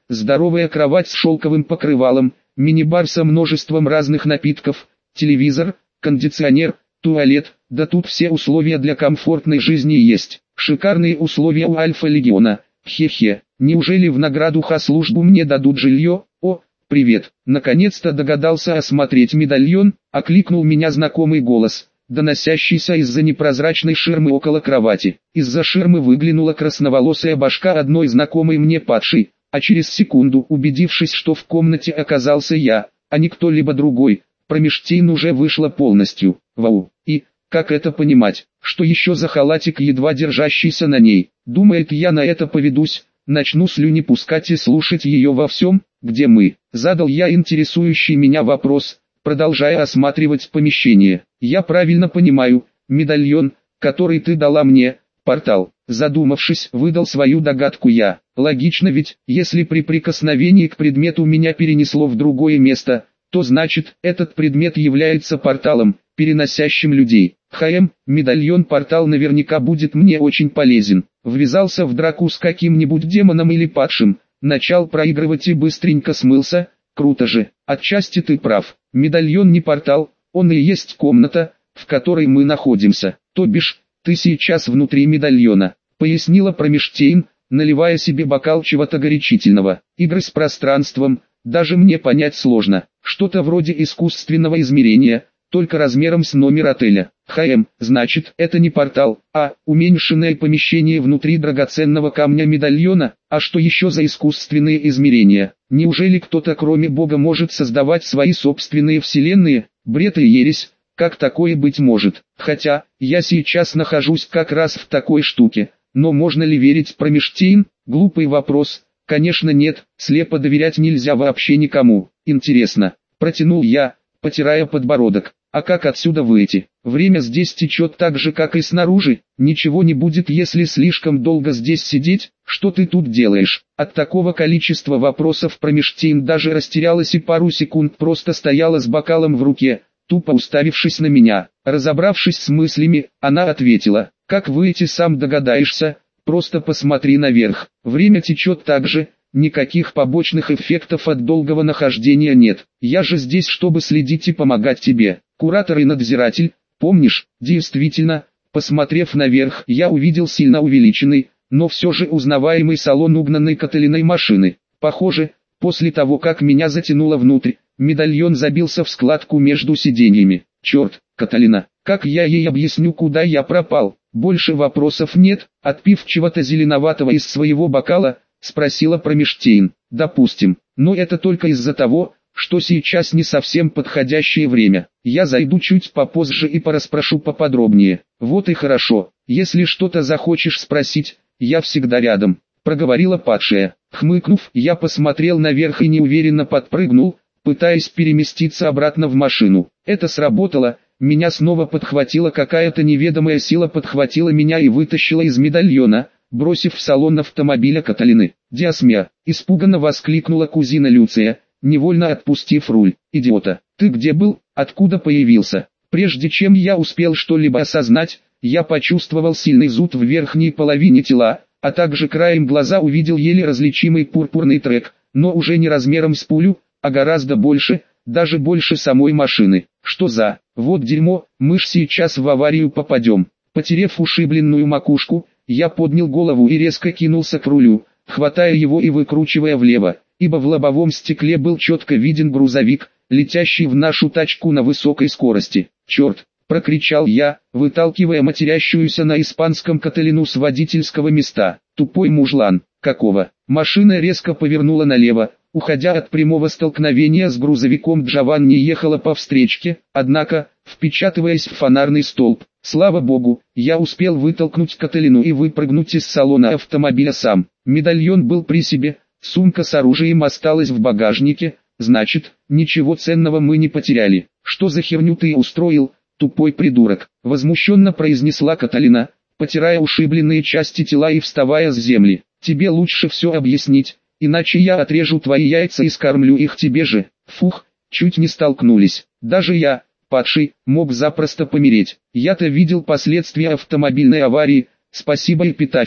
здоровая кровать с шелковым покрывалом, мини-бар со множеством разных напитков, телевизор, кондиционер, туалет, да тут все условия для комфортной жизни есть. Шикарные условия у Альфа-Легиона, хе-хе, неужели в награду ха-службу мне дадут жилье? О, привет, наконец-то догадался осмотреть медальон, окликнул меня знакомый голос, доносящийся из-за непрозрачной ширмы около кровати. Из-за ширмы выглянула красноволосая башка одной знакомой мне падшей, а через секунду, убедившись, что в комнате оказался я, а не кто-либо другой, Промештейн уже вышла полностью. Вау, и, как это понимать, что еще за халатик, едва держащийся на ней? Думает, я на это поведусь, начну слюни пускать и слушать ее во всем, где мы? Задал я интересующий меня вопрос, продолжая осматривать помещение. Я правильно понимаю, медальон, который ты дала мне, портал. Задумавшись, выдал свою догадку я. Логично ведь, если при прикосновении к предмету меня перенесло в другое место, то значит, этот предмет является порталом, переносящим людей. ХМ, медальон-портал наверняка будет мне очень полезен. Ввязался в драку с каким-нибудь демоном или падшим, начал проигрывать и быстренько смылся. Круто же, отчасти ты прав. Медальон не портал, он и есть комната, в которой мы находимся. То бишь, ты сейчас внутри медальона, пояснила Промештейн, наливая себе бокал чего-то горячительного. Игры с пространством, даже мне понять сложно. Что-то вроде искусственного измерения, только размером с номер отеля. ХМ, значит, это не портал, а уменьшенное помещение внутри драгоценного камня медальона. А что еще за искусственные измерения? Неужели кто-то кроме Бога может создавать свои собственные вселенные? Бред и ересь, как такое быть может? Хотя, я сейчас нахожусь как раз в такой штуке, но можно ли верить Промештейн? Глупый вопрос. Конечно нет, слепо доверять нельзя вообще никому. Интересно, протянул я, потирая подбородок. А как отсюда выйти? Время здесь течет так же, как и снаружи. Ничего не будет, если слишком долго здесь сидеть. Что ты тут делаешь? От такого количества вопросов Промештейн даже растерялась и пару секунд просто стояла с бокалом в руке, тупо уставившись на меня. Разобравшись с мыслями, она ответила: как выйти, сам догадаешься. Просто посмотри наверх. Время течет так же, никаких побочных эффектов от долгого нахождения нет. Я же здесь, чтобы следить и помогать тебе. Куратор и надзиратель, помнишь? Действительно, посмотрев наверх, я увидел сильно увеличенный, но все же узнаваемый салон угнанной Каталиной машины. Похоже, после того как меня затянуло внутрь, медальон забился в складку между сиденьями. Черт, Каталина, как я ей объясню, куда я пропал? Больше вопросов нет. Отпив чего-то зеленоватого из своего бокала, спросила Промештейн. Допустим, но это только из-за того, что сейчас не совсем подходящее время. Я зайду чуть попозже и порасспрошу поподробнее. Вот и хорошо. Если что-то захочешь спросить, я всегда рядом, проговорила падшая. Хмыкнув, я посмотрел наверх и неуверенно подпрыгнул, пытаясь переместиться обратно в машину. Это сработало. Меня снова подхватила какая-то неведомая сила, подхватила меня и вытащила из медальона, бросив в салон автомобиля Каталины. «Диасмя!» – испуганно воскликнула кузина Люция, невольно отпустив руль. «Идиота! Ты где был? Откуда появился?» Прежде чем я успел что-либо осознать, я почувствовал сильный зуд в верхней половине тела, а также краем глаза увидел еле различимый пурпурный трек, но уже не размером с пулю, а гораздо больше, даже больше самой машины. Что за... Вот дерьмо, мы ж сейчас в аварию попадем. Потерев ушибленную макушку, я поднял голову и резко кинулся к рулю, хватая его и выкручивая влево, ибо в лобовом стекле был четко виден грузовик, летящий в нашу тачку на высокой скорости. «Черт!» – прокричал я, выталкивая матерящуюся на испанском Каталину с водительского места. «Тупой мужлан! Какого?» Машина резко повернула налево, уходя от прямого столкновения с грузовиком. Джованни ехала по встречке, однако, впечатываясь в фонарный столб. Слава богу, я успел вытолкнуть Каталину и выпрыгнуть из салона автомобиля сам. Медальон был при себе, сумка с оружием осталась в багажнике, значит, ничего ценного мы не потеряли. «Что за херню ты устроил, тупой придурок?» – возмущенно произнесла Каталина, потирая ушибленные части тела и вставая с земли. «Тебе лучше все объяснить, иначе я отрежу твои яйца и скормлю их тебе же». Фух, чуть не столкнулись. Даже я, падший, мог запросто помереть. Я-то видел последствия автомобильной аварии, спасибо эпитафии,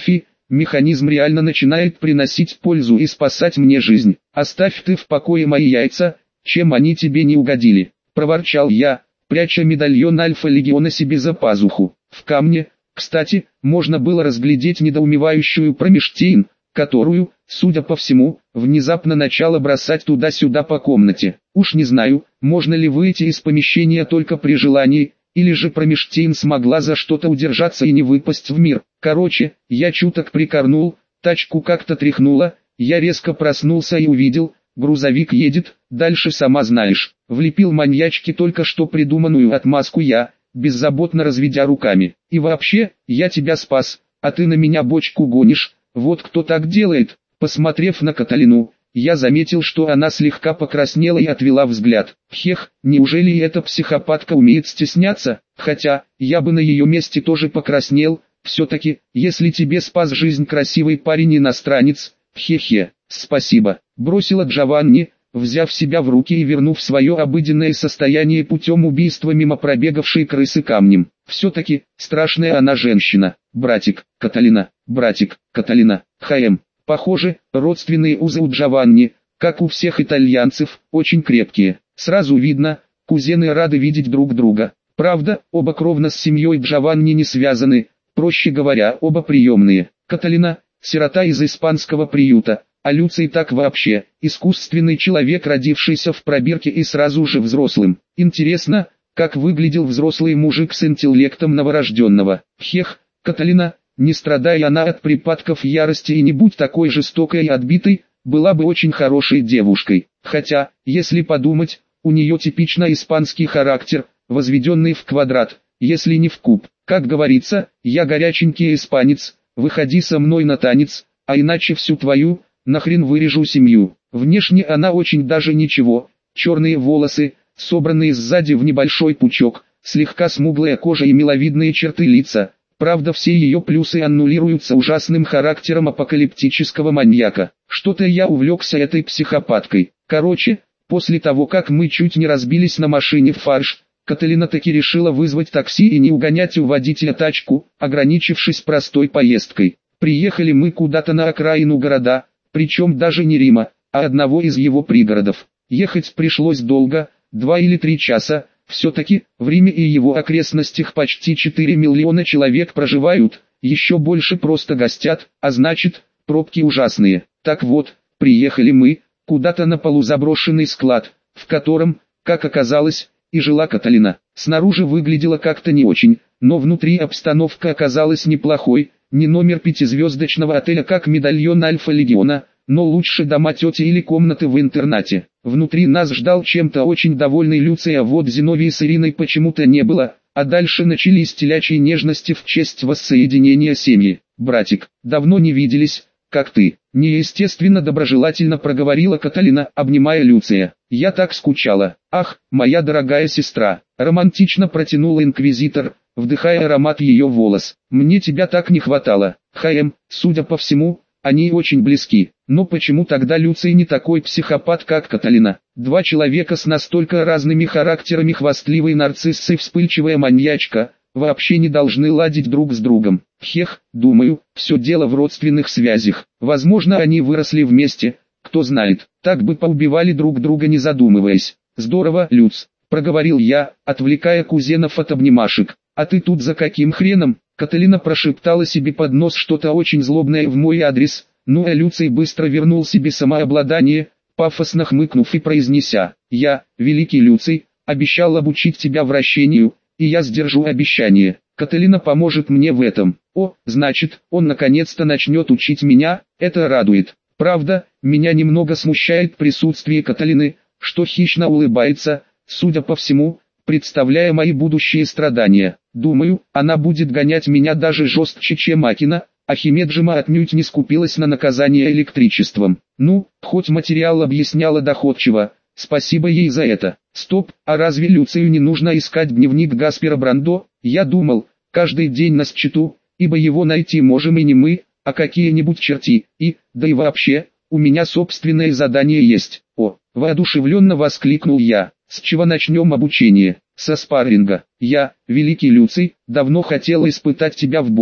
механизм реально начинает приносить пользу и спасать мне жизнь. Оставь ты в покое мои яйца, чем они тебе не угодили, проворчал я, пряча медальон Альфа-легиона себе за пазуху. В камне, кстати, можно было разглядеть недоумевающую Промештейн, которую, судя по всему, внезапно начала бросать туда-сюда по комнате. Уж не знаю, можно ли выйти из помещения только при желании, или же Промештейн смогла за что-то удержаться и не выпасть в мир. Короче, я чуток прикорнул, тачку как-то тряхнуло, я резко проснулся и увидел, грузовик едет, дальше сама знаешь. Влепил маньячке только что придуманную отмазку я, беззаботно разведя руками. И вообще, я тебя спас, а ты на меня бочку гонишь. Вот кто так делает. Посмотрев на Каталину, я заметил, что она слегка покраснела и отвела взгляд. Хех, неужели и эта психопатка умеет стесняться? Хотя, я бы на ее месте тоже покраснел. Все-таки, если тебе спас жизнь красивый парень-иностранец, хе-хе, спасибо. Бросила Джованни, взяв себя в руки и вернув свое обыденное состояние путем убийства мимо пробегавшей крысы камнем. Все-таки, страшная она женщина. Братик, Каталина, братик, Каталина, ХМ. Похоже, родственные узы у Джованни, как у всех итальянцев, очень крепкие. Сразу видно, кузены рады видеть друг друга. Правда, оба кровно с семьей Джованни не связаны, проще говоря, оба приемные. Каталина, сирота из испанского приюта, а Люций так вообще, искусственный человек, родившийся в пробирке и сразу же взрослым. Интересно, как выглядел взрослый мужик с интеллектом новорожденного. Хех, Каталина, не страдая она от припадков ярости и не будь такой жестокой и отбитой, была бы очень хорошей девушкой. Хотя, если подумать, у нее типично испанский характер, возведенный в квадрат, если не в куб. Как говорится, я горяченький испанец, выходи со мной на танец, а иначе всю твою, нахрен вырежу семью. Внешне она очень даже ничего, черные волосы, собранные сзади в небольшой пучок, слегка смуглая кожа и миловидные черты лица. Правда, все ее плюсы аннулируются ужасным характером апокалиптического маньяка. Что-то я увлекся этой психопаткой. Короче, после того как мы чуть не разбились на машине в фарш, Каталина таки решила вызвать такси и не угонять у водителя тачку, ограничившись простой поездкой. Приехали мы куда-то на окраину города, причем даже не Рима, а одного из его пригородов. Ехать пришлось долго, два или три часа. Все-таки, в Риме и его окрестностях почти четыре миллиона человек проживают, еще больше просто гостят, а значит, пробки ужасные. Так вот, приехали мы, куда-то на полузаброшенный склад, в котором, как оказалось, и жила Каталина. Снаружи выглядело как-то не очень, но внутри обстановка оказалась неплохой, не номер пятизвездочного отеля как медальон Альфа-легиона, но лучше дома тети или комнаты в интернате. Внутри нас ждал чем-то очень довольный Люций, а вот Зиновии с Ириной почему-то не было, а дальше начались телячьи нежности в честь воссоединения семьи. «Братик, давно не виделись, как ты?» Неестественно доброжелательно проговорила Каталина, обнимая Люция. «Я так скучала. Ах, моя дорогая сестра!» Романтично протянул инквизитор, вдыхая аромат ее волос. «Мне тебя так не хватало. ХМ, судя по всему, они очень близки. Но почему тогда Люций не такой психопат, как Каталина? Два человека с настолько разными характерами, хвастливый нарцисс и вспыльчивая маньячка, вообще не должны ладить друг с другом. Хех, думаю, все дело в родственных связях. Возможно, они выросли вместе, кто знает. Так бы поубивали друг друга, не задумываясь. Здорово, Люц, проговорил я, отвлекая кузенов от обнимашек. А ты тут за каким хреном? Каталина прошептала себе под нос что-то очень злобное в мой адрес, ну а Люций быстро вернул себе самообладание, пафосно хмыкнув и произнеся: «Я, великий Люций, обещал обучить тебя вращению, и я сдержу обещание. Каталина поможет мне в этом. О, значит, он наконец-то начнет учить меня, это радует. Правда, меня немного смущает присутствие Каталины, что хищно улыбается, судя по всему, представляя мои будущие страдания. Думаю, она будет гонять меня даже жестче, чем Акина, а Химеджима отнюдь не скупилась на наказание электричеством. Ну, хоть материал объясняла доходчиво, спасибо ей за это. Стоп, а разве Люцию не нужно искать дневник Гаспера Брандо? Я думал, каждый день на счету, ибо его найти можем и не мы, а какие-нибудь черти, и, да и вообще, у меня собственное задание есть. О, воодушевленно воскликнул я. С чего начнем обучение? Со спарринга. Я, великий Люций, давно хотел испытать тебя в бою,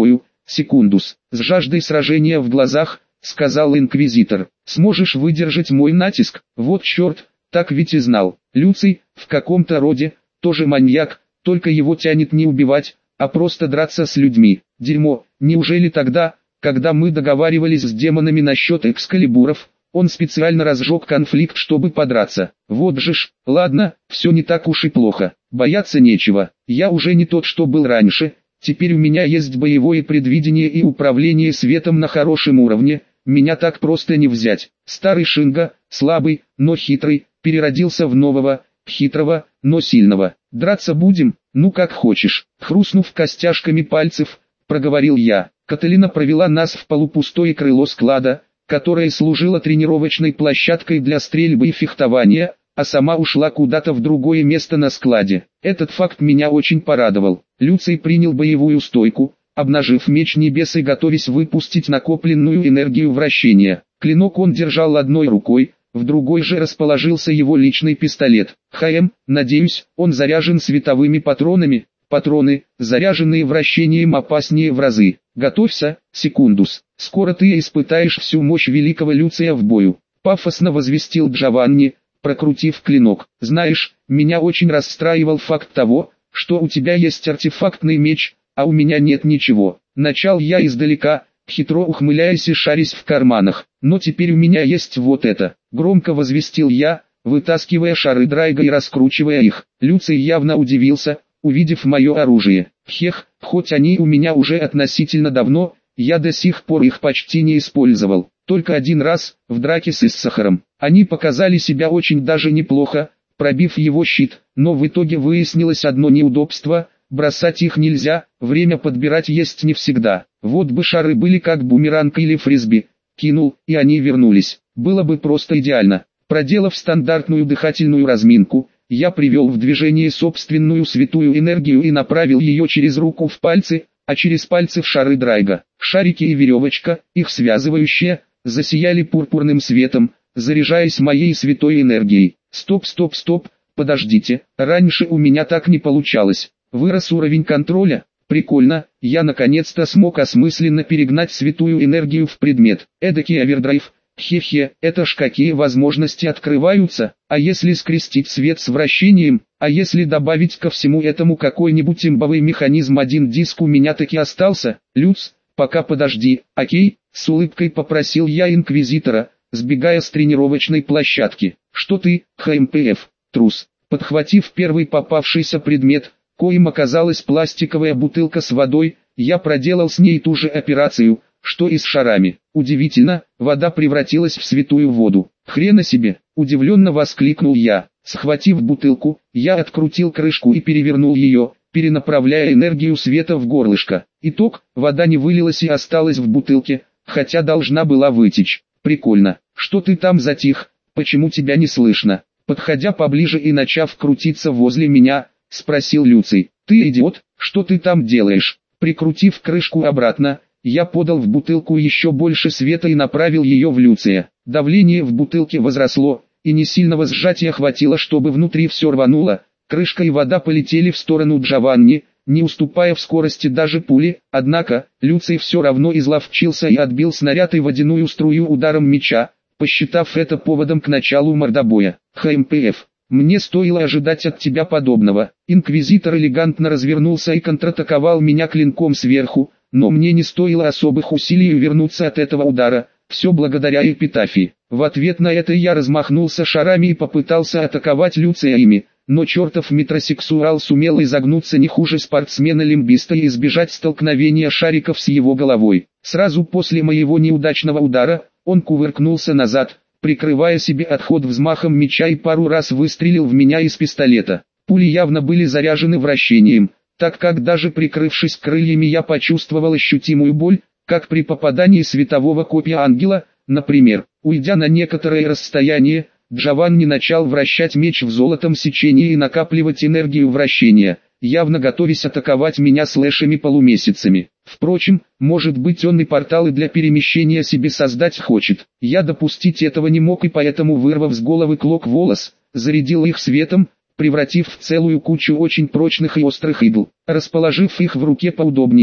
Секундус, с жаждой сражения в глазах, сказал инквизитор. Сможешь выдержать мой натиск? Вот черт, так ведь и знал. Люций, в каком-то роде, тоже маньяк, только его тянет не убивать, а просто драться с людьми. Дерьмо, неужели тогда, когда мы договаривались с демонами насчет экскалибуров, он специально разжег конфликт, чтобы подраться? Вот же ж, ладно, все не так уж и плохо, бояться нечего, я уже не тот, что был раньше, теперь у меня есть боевое предвидение и управление светом на хорошем уровне, меня так просто не взять. Старый Шинга, слабый, но хитрый, переродился в нового, хитрого, но сильного. Драться будем? Ну как хочешь. Хрустнув костяшками пальцев, проговорил я. Каталина провела нас в полупустое крыло склада, которое служило тренировочной площадкой для стрельбы и фехтования, а сама ушла куда-то в другое место на складе. Этот факт меня очень порадовал. Люций принял боевую стойку, обнажив меч небес и готовясь выпустить накопленную энергию вращения. Клинок он держал одной рукой, в другой же расположился его личный пистолет. ХМ, надеюсь, он заряжен световыми патронами. Патроны, заряженные вращением, опаснее в разы. Готовься, Секундус. Скоро ты испытаешь всю мощь великого Люция в бою. Пафосно возвестил Джованни, прокрутив клинок. Знаешь, меня очень расстраивал факт того, что у тебя есть артефактный меч, а у меня нет ничего. Начал я издалека, хитро ухмыляясь и шарясь в карманах. Но теперь у меня есть вот это. Громко возвестил я, вытаскивая шары Драйга и раскручивая их. Люций явно удивился, увидев мое оружие. Хех, хоть они у меня уже относительно давно, я до сих пор их почти не использовал. Только один раз, в драке с Иссахаром. Они показали себя очень даже неплохо, пробив его щит, но в итоге выяснилось одно неудобство: бросать их нельзя, время подбирать есть не всегда. Вот бы шары были как бумеранг или фрисби, кинул, и они вернулись. Было бы просто идеально. Проделав стандартную дыхательную разминку, я привел в движение собственную святую энергию и направил ее через руку в пальцы, а через пальцы в шары Драйга. Шарики и веревочка, их связывающие, засияли пурпурным светом, заряжаясь моей святой энергией. Стоп, стоп, стоп, подождите, раньше у меня так не получалось. Вырос уровень контроля? Прикольно, я наконец-то смог осмысленно перегнать святую энергию в предмет. Эдакий овердрайв. Хе-хе, это ж какие возможности открываются, а если скрестить свет с вращением, а если добавить ко всему этому какой-нибудь имбовый механизм? Один диск у меня таки остался. Люц, пока подожди, окей, с улыбкой попросил я инквизитора, сбегая с тренировочной площадки. Что ты, ХМПФ, трус? Подхватив первый попавшийся предмет, коим оказалась пластиковая бутылка с водой, я проделал с ней ту же операцию, что и с шарами. Удивительно, вода превратилась в святую воду. Хрена себе, удивленно воскликнул я. Схватив бутылку, я открутил крышку и перевернул ее, перенаправляя энергию света в горлышко. Итог: вода не вылилась и осталась в бутылке, хотя должна была вытечь. Прикольно. Что ты там затих? Почему тебя не слышно? Подходя поближе и начав крутиться возле меня, спросил Люций. Ты идиот, что ты там делаешь? Прикрутив крышку обратно, я подал в бутылку еще больше света и направил ее в Люция. Давление в бутылке возросло, и не сильного сжатия хватило, чтобы внутри все рвануло. Крышка и вода полетели в сторону Джованни, не уступая в скорости даже пули. Однако, Люций все равно изловчился и отбил снаряд и водяную струю ударом меча, посчитав это поводом к началу мордобоя. ХМПФ. Мне стоило ожидать от тебя подобного. Инквизитор элегантно развернулся и контратаковал меня клинком сверху, но мне не стоило особых усилий увернуться от этого удара, все благодаря эпитафии. В ответ на это я размахнулся шарами и попытался атаковать Люция ими, но чертов метросексуал сумел изогнуться не хуже спортсмена-лимбиста и избежать столкновения шариков с его головой. Сразу после моего неудачного удара, он кувыркнулся назад, прикрывая себе отход взмахом меча, и пару раз выстрелил в меня из пистолета. Пули явно были заряжены вращением, так как даже прикрывшись крыльями я почувствовал ощутимую боль, как при попадании светового копья ангела. Например, уйдя на некоторое расстояние, Джованни начал вращать меч в золотом сечении и накапливать энергию вращения, явно готовясь атаковать меня слэшами-полумесяцами. Впрочем, может быть, он и порталы для перемещения себе создать хочет. Я допустить этого не мог, и поэтому, вырвав с головы клок волос, зарядил их светом, превратив в целую кучу очень прочных и острых игл. Расположив их в руке поудобнее,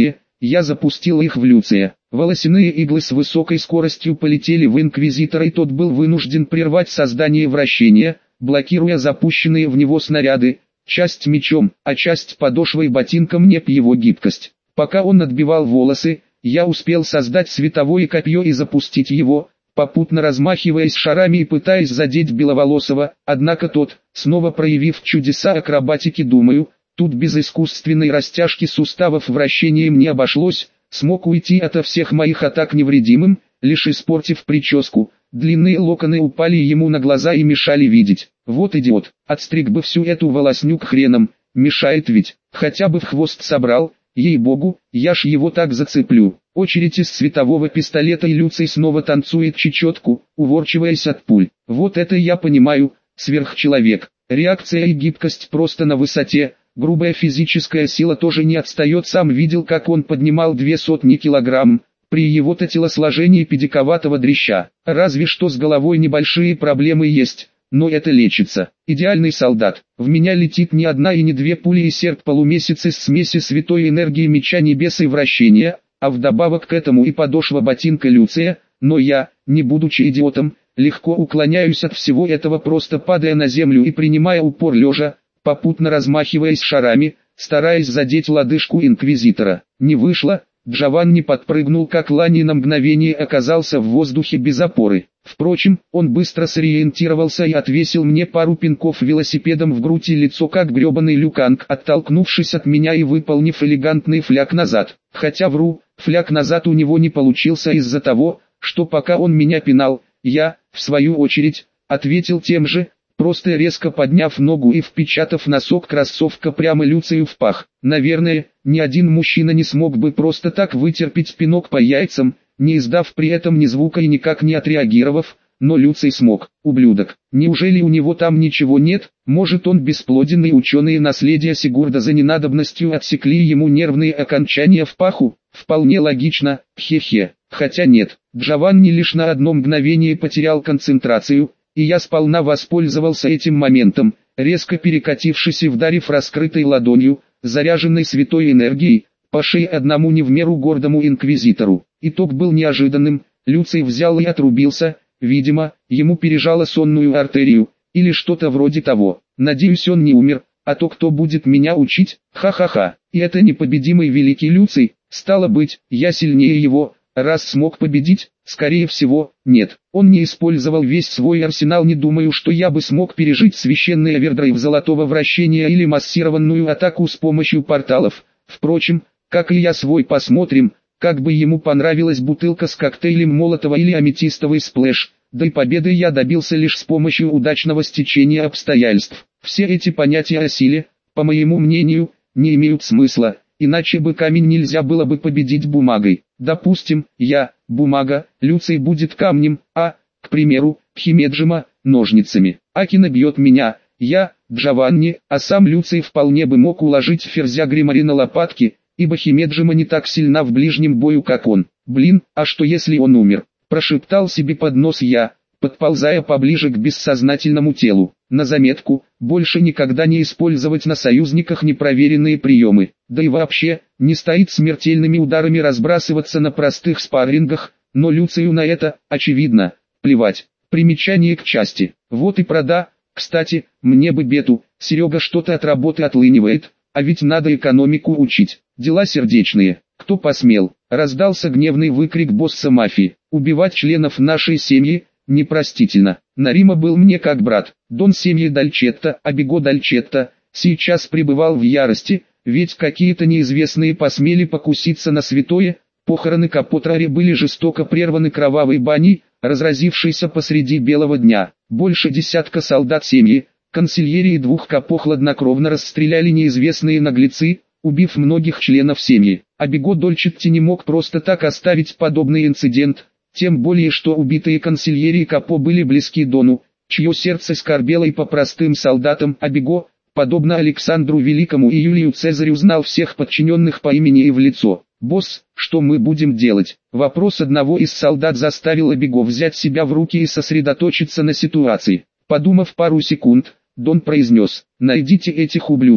я запустил их в Люция. Волосяные иглы с высокой скоростью полетели в Инквизитора, и тот был вынужден прервать создание вращения, блокируя запущенные в него снаряды, часть мечом, а часть подошвой ботинком неп его гибкость. Пока он отбивал волосы, я успел создать световое копье и запустить его, попутно размахиваясь шарами и пытаясь задеть Беловолосого, однако тот, снова проявив чудеса акробатики, думаю, тут без искусственной растяжки суставов вращением не обошлось, смог уйти ото всех моих атак невредимым, лишь испортив прическу. Длинные локоны упали ему на глаза и мешали видеть. Вот идиот, отстриг бы всю эту волосню к хренам, мешает ведь, хотя бы в хвост собрал, ей-богу, я ж его так зацеплю. Очередь из светового пистолета, и Люций снова танцует чечетку, уворчиваясь от пуль. Вот это я понимаю, сверхчеловек. Реакция и гибкость просто на высоте, грубая физическая сила тоже не отстает, сам видел, как он поднимал две сотни килограмм. При его-то телосложении педиковатого дрища, разве что с головой небольшие проблемы есть, но это лечится. Идеальный солдат. В меня летит не одна и не две пули, и серп полумесяц из смеси святой энергии меча небес и вращения, а вдобавок к этому и подошва ботинка Люция, но я, не будучи идиотом, легко уклоняюсь от всего этого, просто падая на землю и принимая упор лежа, попутно размахиваясь шарами, стараясь задеть лодыжку Инквизитора. Не вышло. Джованни подпрыгнул как лань и на мгновение оказался в воздухе без опоры. Впрочем, он быстро сориентировался и отвесил мне пару пинков велосипедом в грудь и лицо, как гребаный люканг, оттолкнувшись от меня и выполнив элегантный фляг назад. Хотя вру, фляг назад у него не получился из-за того, что пока он меня пинал, я, в свою очередь, ответил тем же, просто резко подняв ногу и впечатав носок кроссовка прямо Люцию в пах. Наверное, ни один мужчина не смог бы просто так вытерпеть пинок по яйцам, не издав при этом ни звука и никак не отреагировав, но Люций смог. Ублюдок. Неужели у него там ничего нет? Может, он бесплоден, и ученые наследия Сигурда за ненадобностью отсекли ему нервные окончания в паху? Вполне логично, хе-хе. Хотя нет, Джованни лишь на одно мгновение потерял концентрацию, и я сполна воспользовался этим моментом, резко перекатившись и вдарив раскрытой ладонью, заряженной святой энергией, по шее одному не в меру гордому инквизитору. Итог был неожиданным, Люций взял и отрубился, видимо, ему пережало сонную артерию, или что-то вроде того. Надеюсь, он не умер, а то кто будет меня учить, ха-ха-ха. И это непобедимый великий Люций, стало быть, я сильнее его. Раз смог победить, скорее всего, нет. Он не использовал весь свой арсенал, не думаю, что я бы смог пережить священный овердрайв золотого вращения или массированную атаку с помощью порталов. Впрочем, как и я свой, посмотрим, как бы ему понравилась бутылка с коктейлем Молотова или аметистовый сплэш. Да и победы я добился лишь с помощью удачного стечения обстоятельств. Все эти понятия о силе, по моему мнению, не имеют смысла. Иначе бы камень нельзя было бы победить бумагой. Допустим, я, бумага, Люций будет камнем, а, к примеру, Химеджима, ножницами. Акина бьет меня, я, Джованни, а сам Люций вполне бы мог уложить ферзя Гримари на лопатки, ибо Химеджима не так сильна в ближнем бою, как он. Блин, а что если он умер? Прошептал себе под нос я, подползая поближе к бессознательному телу. На заметку, больше никогда не использовать на союзниках непроверенные приемы. Да и вообще, не стоит смертельными ударами разбрасываться на простых спаррингах, но Люцию на это, очевидно, плевать. Примечание к части. Вот и прода. Кстати, мне бы бету, Серега что-то от работы отлынивает, а ведь надо экономику учить. Дела сердечные. Кто посмел? Раздался гневный выкрик босса мафии. Убивать членов нашей семьи непростительно. Нарима был мне как брат. Дон семьи Дальчетта, Абиго Дальчетта, сейчас пребывал в ярости, ведь какие-то неизвестные посмели покуситься на святое. Похороны Капотрари были жестоко прерваны кровавой баней, разразившейся посреди белого дня. Больше десятка солдат семьи, консильери и двух капо хладнокровно расстреляли неизвестные наглецы, убив многих членов семьи. Абиго Дальчетти не мог просто так оставить подобный инцидент, тем более что убитые консильери и капо были близки Дону, чье сердце скорбело и по простым солдатам. Абиго, подобно Александру Великому и Юлию Цезарю, знал всех подчиненных по имени и в лицо. «Босс, что мы будем делать?» Вопрос одного из солдат заставил Абиго взять себя в руки и сосредоточиться на ситуации. Подумав пару секунд, Дон произнес: «Найдите этих ублюдков».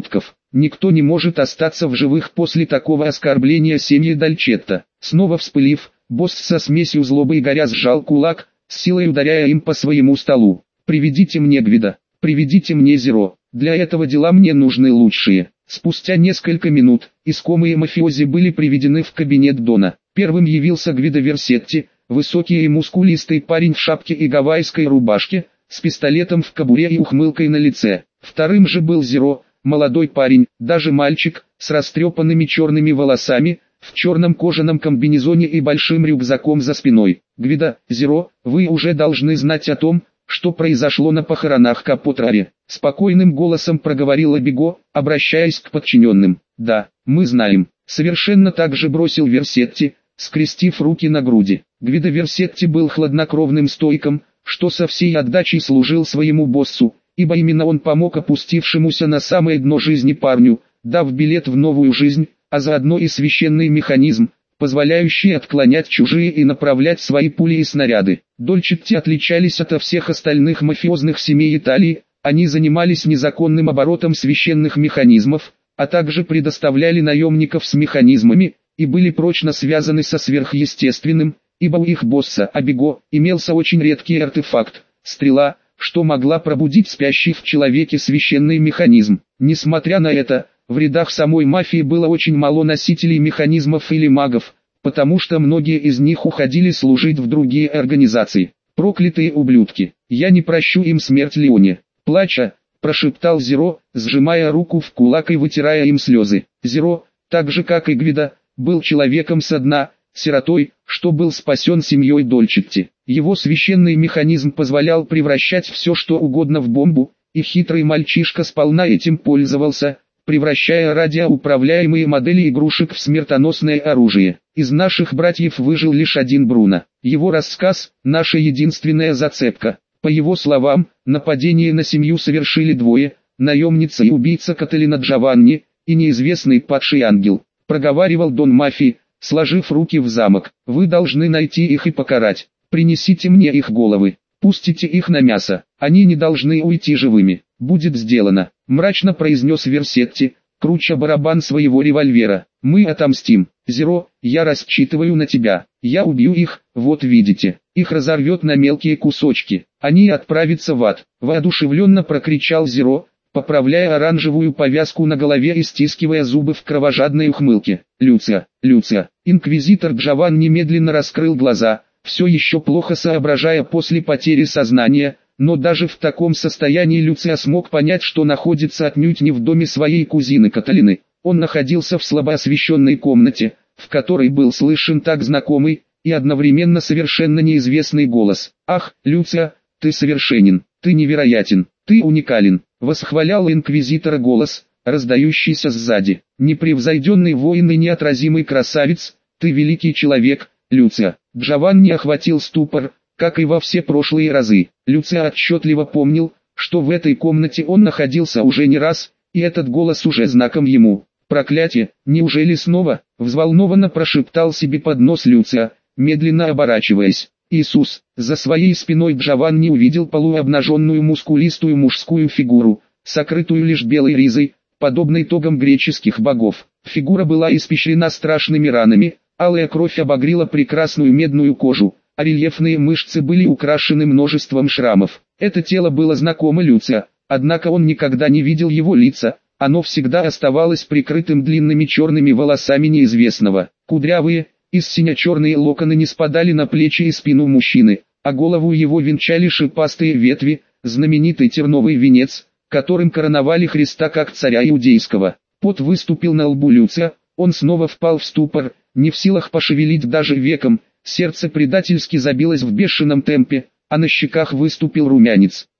никто не может остаться в живых после такого оскорбления семьи Дольчетта. Снова вспылив, босс со смесью злобы и горя сжал кулак, с силой ударяя им по своему столу. «Приведите мне Гвида, приведите мне Зеро, для этого дела мне нужны лучшие». Спустя несколько минут, искомые мафиози были приведены в кабинет Дона. Первым явился Гвидо Версетти, высокий и мускулистый парень в шапке и гавайской рубашке, с пистолетом в кобуре и ухмылкой на лице. Вторым же был Зеро, молодой парень, даже мальчик, с растрепанными черными волосами, в черном кожаном комбинезоне и большим рюкзаком за спиной. «Гвидо, Зеро, вы уже должны знать о том, что произошло на похоронах Капотрари», — спокойным голосом проговорила Биго, обращаясь к подчиненным. «Да, мы знаем», — совершенно так же бросил Версетти, скрестив руки на груди. Гвидо Версетти был хладнокровным стоиком, что со всей отдачей служил своему боссу, ибо именно он помог опустившемуся на самое дно жизни парню, дав билет в новую жизнь, а заодно и священный механизм, позволяющий отклонять чужие и направлять свои пули и снаряды. Дольчетти отличались от всех остальных мафиозных семей Италии, они занимались незаконным оборотом священных механизмов, а также предоставляли наемников с механизмами, и были прочно связаны со сверхъестественным, ибо у их босса Абиго имелся очень редкий артефакт – стрела, что могла пробудить спящий в человеке священный механизм. Несмотря на это, в рядах самой мафии было очень мало носителей механизмов или магов, потому что многие из них уходили служить в другие организации. «Проклятые ублюдки, я не прощу им смерть Леоне», – плача, прошептал Зеро, сжимая руку в кулак и вытирая им слезы. Зеро, так же как и Гвидо, был человеком со дна, сиротой, что был спасен семьей Дольчетти. Его священный механизм позволял превращать все что угодно в бомбу, и хитрый мальчишка сполна этим пользовался, превращая радиоуправляемые модели игрушек в смертоносное оружие. Из наших братьев выжил лишь один Бруно. Его рассказ – наша единственная зацепка. По его словам, нападение на семью совершили двое – наемница и убийца Каталина Джованни, и неизвестный падший ангел. Проговаривал Дон мафии, сложив руки в замок. «Вы должны найти их и покарать. Принесите мне их головы. Пустите их на мясо. Они не должны уйти живыми». «Будет сделано», — мрачно произнес Версетти, круча барабан своего револьвера. «Мы отомстим. Зеро, я рассчитываю на тебя. Я убью их, вот видите. Их разорвет на мелкие кусочки. Они отправятся в ад», — воодушевленно прокричал Зеро, поправляя оранжевую повязку на голове и стискивая зубы в кровожадной ухмылке. «Люция, Люция». Инквизитор Джован немедленно раскрыл глаза, все еще плохо соображая после потери сознания, но даже в таком состоянии Люция смог понять, что находится отнюдь не в доме своей кузины Каталины. Он находился в слабо освещенной комнате, в которой был слышен так знакомый и одновременно совершенно неизвестный голос. «Ах, Люция, ты совершенен, ты невероятен, ты уникален», — восхвалял инквизитора голос, раздающийся сзади. «Непревзойденный воин и неотразимый красавец, ты великий человек, Люция». Джованни охватил ступор, как и во все прошлые разы. Люция отчетливо помнил, что в этой комнате он находился уже не раз, и этот голос уже знаком ему. «Проклятие, неужели снова?» — взволнованно прошептал себе под нос Люция, медленно оборачиваясь. Иисус, за своей спиной Джованни увидел полуобнаженную мускулистую мужскую фигуру, сокрытую лишь белой ризой, подобной тогам греческих богов. Фигура была испещрена страшными ранами, алая кровь обогрела прекрасную медную кожу, а рельефные мышцы были украшены множеством шрамов. Это тело было знакомо Люция, однако он никогда не видел его лица, оно всегда оставалось прикрытым длинными черными волосами неизвестного. Кудрявые, из сине-черные локоны не спадали на плечи и спину мужчины, а голову его венчали шипастые ветви, знаменитый терновый венец, которым короновали Христа как царя иудейского. Пот выступил на лбу Люция, он снова впал в ступор, не в силах пошевелить даже веком, сердце предательски забилось в бешеном темпе, а на щеках выступил румянец.